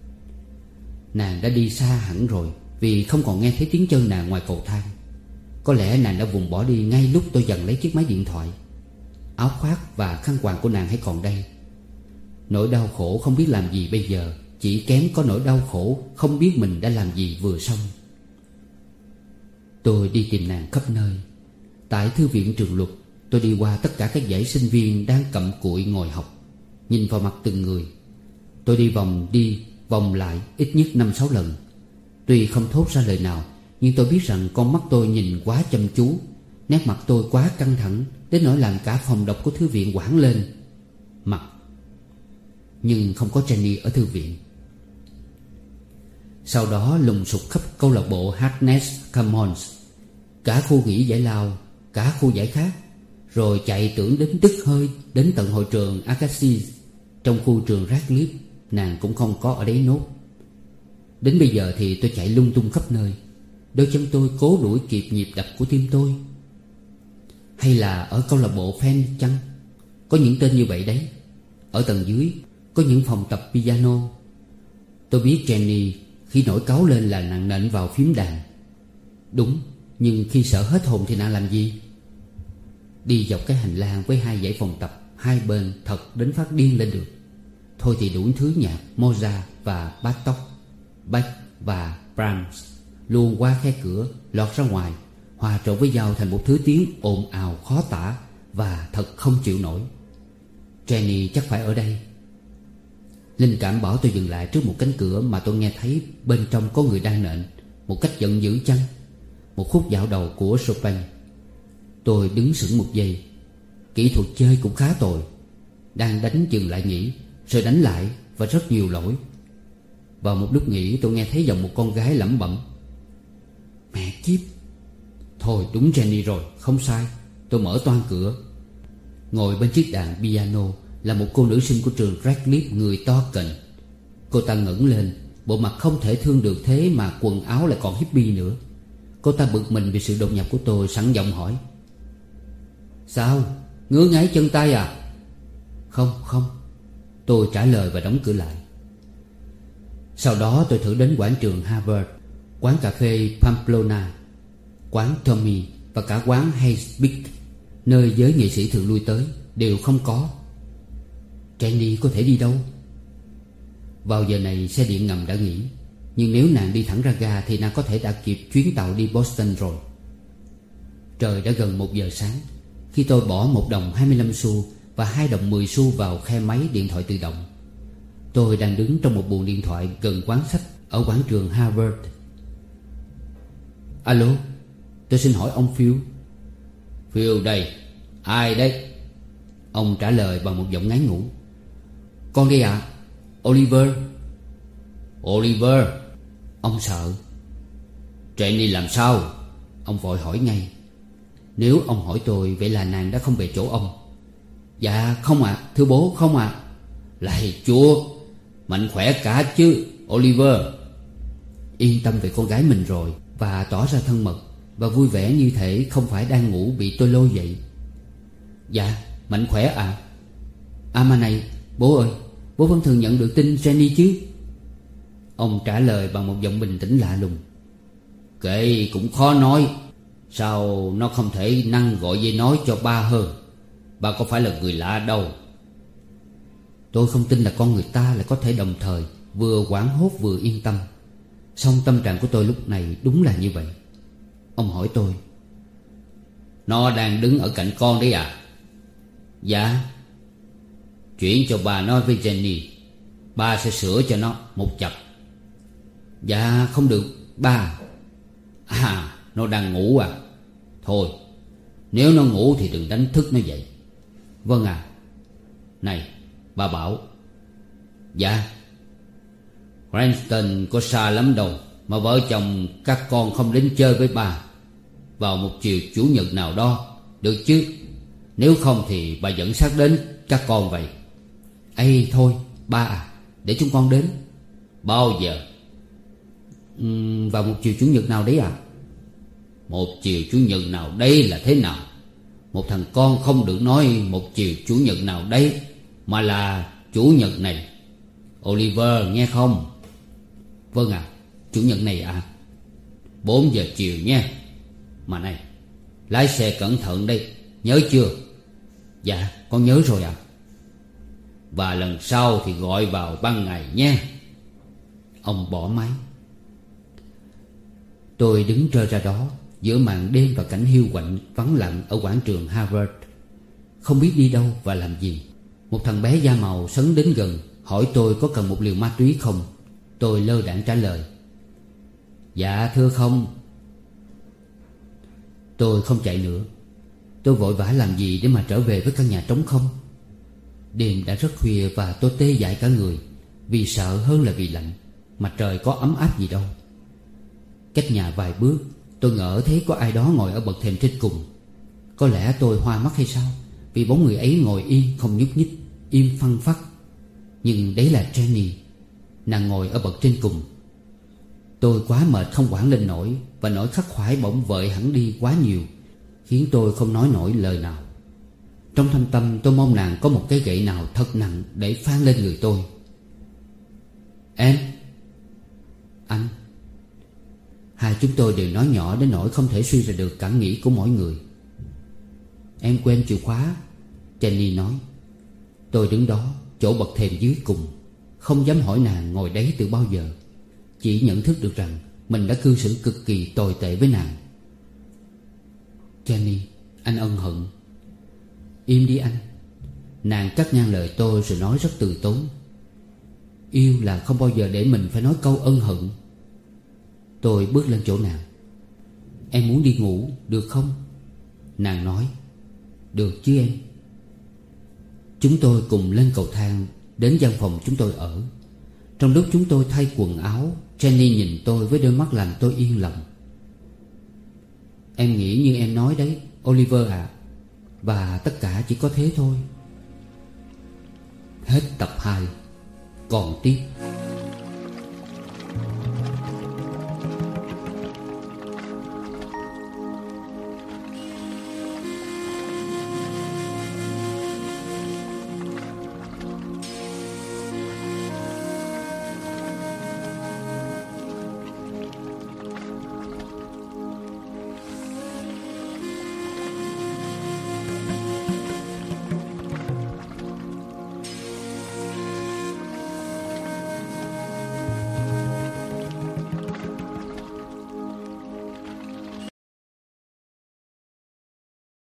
Nàng đã đi xa hẳn rồi, vì không còn nghe thấy tiếng chân nàng ngoài cầu thang. Có lẽ nàng đã vùng bỏ đi ngay lúc tôi giằng lấy chiếc máy điện thoại. Áo khoác và khăn quàng của nàng hãy còn đây. Nỗi đau khổ không biết làm gì bây giờ chỉ kém có nỗi đau khổ không biết mình đã làm gì vừa xong. Tôi đi tìm nàng khắp nơi. Tại thư viện trường luật, tôi đi qua tất cả các dãy sinh viên đang cặm cụi ngồi học, nhìn vào mặt từng người. Tôi đi vòng lại ít nhất 5-6 lần. Tuy không thốt ra lời nào, nhưng tôi biết rằng con mắt tôi nhìn quá chăm chú, nét mặt tôi quá căng thẳng đến nỗi làm cả phòng đọc của thư viện hoảng lên. Mặt. Nhưng không có Jenny ở thư viện. Sau đó lùng sục khắp câu lạc bộ Harkness Commons, cả khu nghỉ giải lao, cả khu giải khát, rồi chạy tưởng đến đứt hơi đến tận hội trường Agassiz. Trong khu trường Radcliffe, nàng cũng không có ở đấy nốt. Đến bây giờ thì tôi chạy lung tung khắp nơi. Đôi chân tôi cố đuổi kịp nhịp đập của tim tôi. Hay là ở câu lạc bộ Fan chăng? Có những tên như vậy đấy. Ở tầng dưới có những phòng tập piano. Tôi biết Jenny khi nổi cáu lên là nàng nện vào phím đàn. Đúng, nhưng khi sợ hết hồn thì nàng làm gì? Đi dọc cái hành lang với 2 dãy phòng tập hai bên thật đến phát điên lên được. Thôi thì đủ thứ nhạc Mozart và Bartok, Bach và Brahms luồn qua khe cửa, lọt ra ngoài, hòa trộn với nhau thành một thứ tiếng ồn ào khó tả và thật không chịu nổi. Jenny chắc phải ở đây. Linh cảm bảo tôi dừng lại trước một cánh cửa mà tôi nghe thấy bên trong có người đang nện một cách giận dữ chăng? Một khúc dạo đầu của Chopin. Tôi đứng sững một giây. Kỹ thuật chơi cũng khá tồi. Đang đánh dừng lại nhỉ, rồi đánh lại và rất nhiều lỗi. Vào một lúc nghỉ tôi nghe thấy giọng một con gái lẩm bẩm: "Mẹ kiếp!" Thôi đúng Jenny rồi, không sai. Tôi mở toang cửa. Ngồi bên chiếc đàn piano là một cô nữ sinh của trường Radcliffe, người to cành. Cô ta ngẩng lên, bộ mặt không thể thương được thế mà quần áo lại còn hippie nữa. Cô ta bực mình vì sự đột nhập của tôi, sẵn giọng hỏi: "Sao? Ngứa ngáy chân tay à?" Không. Tôi trả lời và đóng cửa lại. Sau đó tôi thử đến quảng trường Harvard, quán cà phê Pamplona, quán Tommy và cả quán Hayes Big, nơi giới nghệ sĩ thường lui tới, đều không có. Jenny có thể đi đâu? Vào giờ này xe điện ngầm đã nghỉ, nhưng nếu nàng đi thẳng ra ga thì nàng có thể đã kịp chuyến tàu đi Boston rồi. Trời đã gần 1 giờ sáng khi tôi bỏ 1 đồng 25 xu và 2 đồng 10 xu vào khe máy điện thoại tự động. Tôi đang đứng trong một buồng điện thoại gần quán sách ở quảng trường Harvard. Alo, tôi xin hỏi ông Phil. Phil đây. Ai đấy? Ông trả lời bằng một giọng ngái ngủ. Con đây ạ. Oliver. Oliver? Ông sợ. Jenny làm sao? Ông vội hỏi ngay. Nếu ông hỏi tôi, vậy là nàng đã không về chỗ ông. Dạ không ạ, thưa bố, không ạ. Lạy Chúa, mạnh khỏe cả chứ Oliver. Yên tâm về con gái mình rồi, và tỏ ra thân mật và vui vẻ như thể không phải đang ngủ bị tôi lôi dậy. Dạ, mạnh khỏe ạ. À mà này, bố ơi, bố vẫn thường nhận được tin Jenny chứ? Ông trả lời bằng một giọng bình tĩnh lạ lùng. Kệ cũng khó nói. Sao nó không thể năng gọi dây nói cho ba hơn? Ba có phải là người lạ đâu. Tôi không tin là con người ta lại có thể đồng thời vừa hoảng hốt vừa yên tâm. Song tâm trạng của tôi lúc này đúng là như vậy. Ông hỏi tôi. Nó đang đứng ở cạnh con đấy à? Dạ. Chuyển cho bà nói với Jenny. Ba sẽ sửa cho nó một chập. Dạ không được ba. À, nó đang ngủ à? Thôi, nếu nó ngủ thì đừng đánh thức nó dậy. Vâng ạ. Này, ba bảo. Dạ. Cranston có xa lắm đâu mà vợ chồng các con không đến chơi với ba vào một chiều chủ nhật nào đó, được chứ? Nếu không thì bà dẫn xác đến các con vậy. Ây thôi ba à, để chúng con đến. Bao giờ? Vào một chiều chủ nhật nào đấy à? Một chiều chủ nhật nào đấy là thế nào? Một thằng con không được nói một chiều chủ nhật nào đấy, mà là chủ nhật này. Oliver nghe không? Vâng ạ, chủ nhật này ạ. 4 giờ chiều nha. Mà này, lái xe cẩn thận đây, nhớ chưa? Dạ con nhớ rồi ạ. Và lần sau thì gọi vào ban ngày nha. Ông bỏ máy. Tôi đứng trơ ra đó giữa màn đêm và cảnh hiu quạnh vắng lặng ở quảng trường Harvard, không biết đi đâu và làm gì. Một thằng bé da màu sấn đến gần, hỏi tôi có cần một liều ma túy không. Tôi lơ đãng trả lời. Dạ thưa không. Tôi không chạy nữa. Tôi vội vã làm gì để mà trở về với căn nhà trống không. Đêm đã rất khuya và tôi tê dại cả người, vì sợ hơn là vì lạnh. Mà trời có ấm áp gì đâu. Cách nhà vài bước, tôi ngỡ thấy có ai đó ngồi ở bậc thềm trên cùng. Có lẽ tôi hoa mắt hay sao, vì bóng người ấy ngồi yên không nhúc nhích, im phăng phắc. Nhưng đấy là Jenny. Nàng ngồi ở bậc trên cùng. Tôi quá mệt không quản lên nổi, và nỗi khắc khoải bỗng vợi hẳn đi quá nhiều, khiến tôi không nói nổi lời nào. Trong thâm tâm tôi mong nàng có một cái gậy nào thật nặng để phang lên người tôi. Em. Anh. Hai chúng tôi đều nói nhỏ đến nỗi không thể suy ra được cảm nghĩ của mỗi người. Em quên chìa khóa, Jenny nói. Tôi đứng đó chỗ bậc thềm dưới cùng, không dám hỏi nàng ngồi đấy từ bao giờ. Chỉ nhận thức được rằng mình đã cư xử cực kỳ tồi tệ với nàng. Jenny, anh ân hận. Im đi anh. Nàng cắt ngang lời tôi rồi nói rất từ tốn. Yêu là không bao giờ để mình phải nói câu ân hận. Tôi bước lên chỗ nàng. Em muốn đi ngủ, được không? Nàng nói. Được chứ em. Chúng tôi cùng lên cầu thang đến gian phòng chúng tôi ở. Trong lúc chúng tôi thay quần áo, Jenny nhìn tôi với đôi mắt làm tôi yên lòng. Em nghĩ như em nói đấy, Oliver ạ. Và tất cả chỉ có thế thôi. Hết tập 2. Còn tiếp.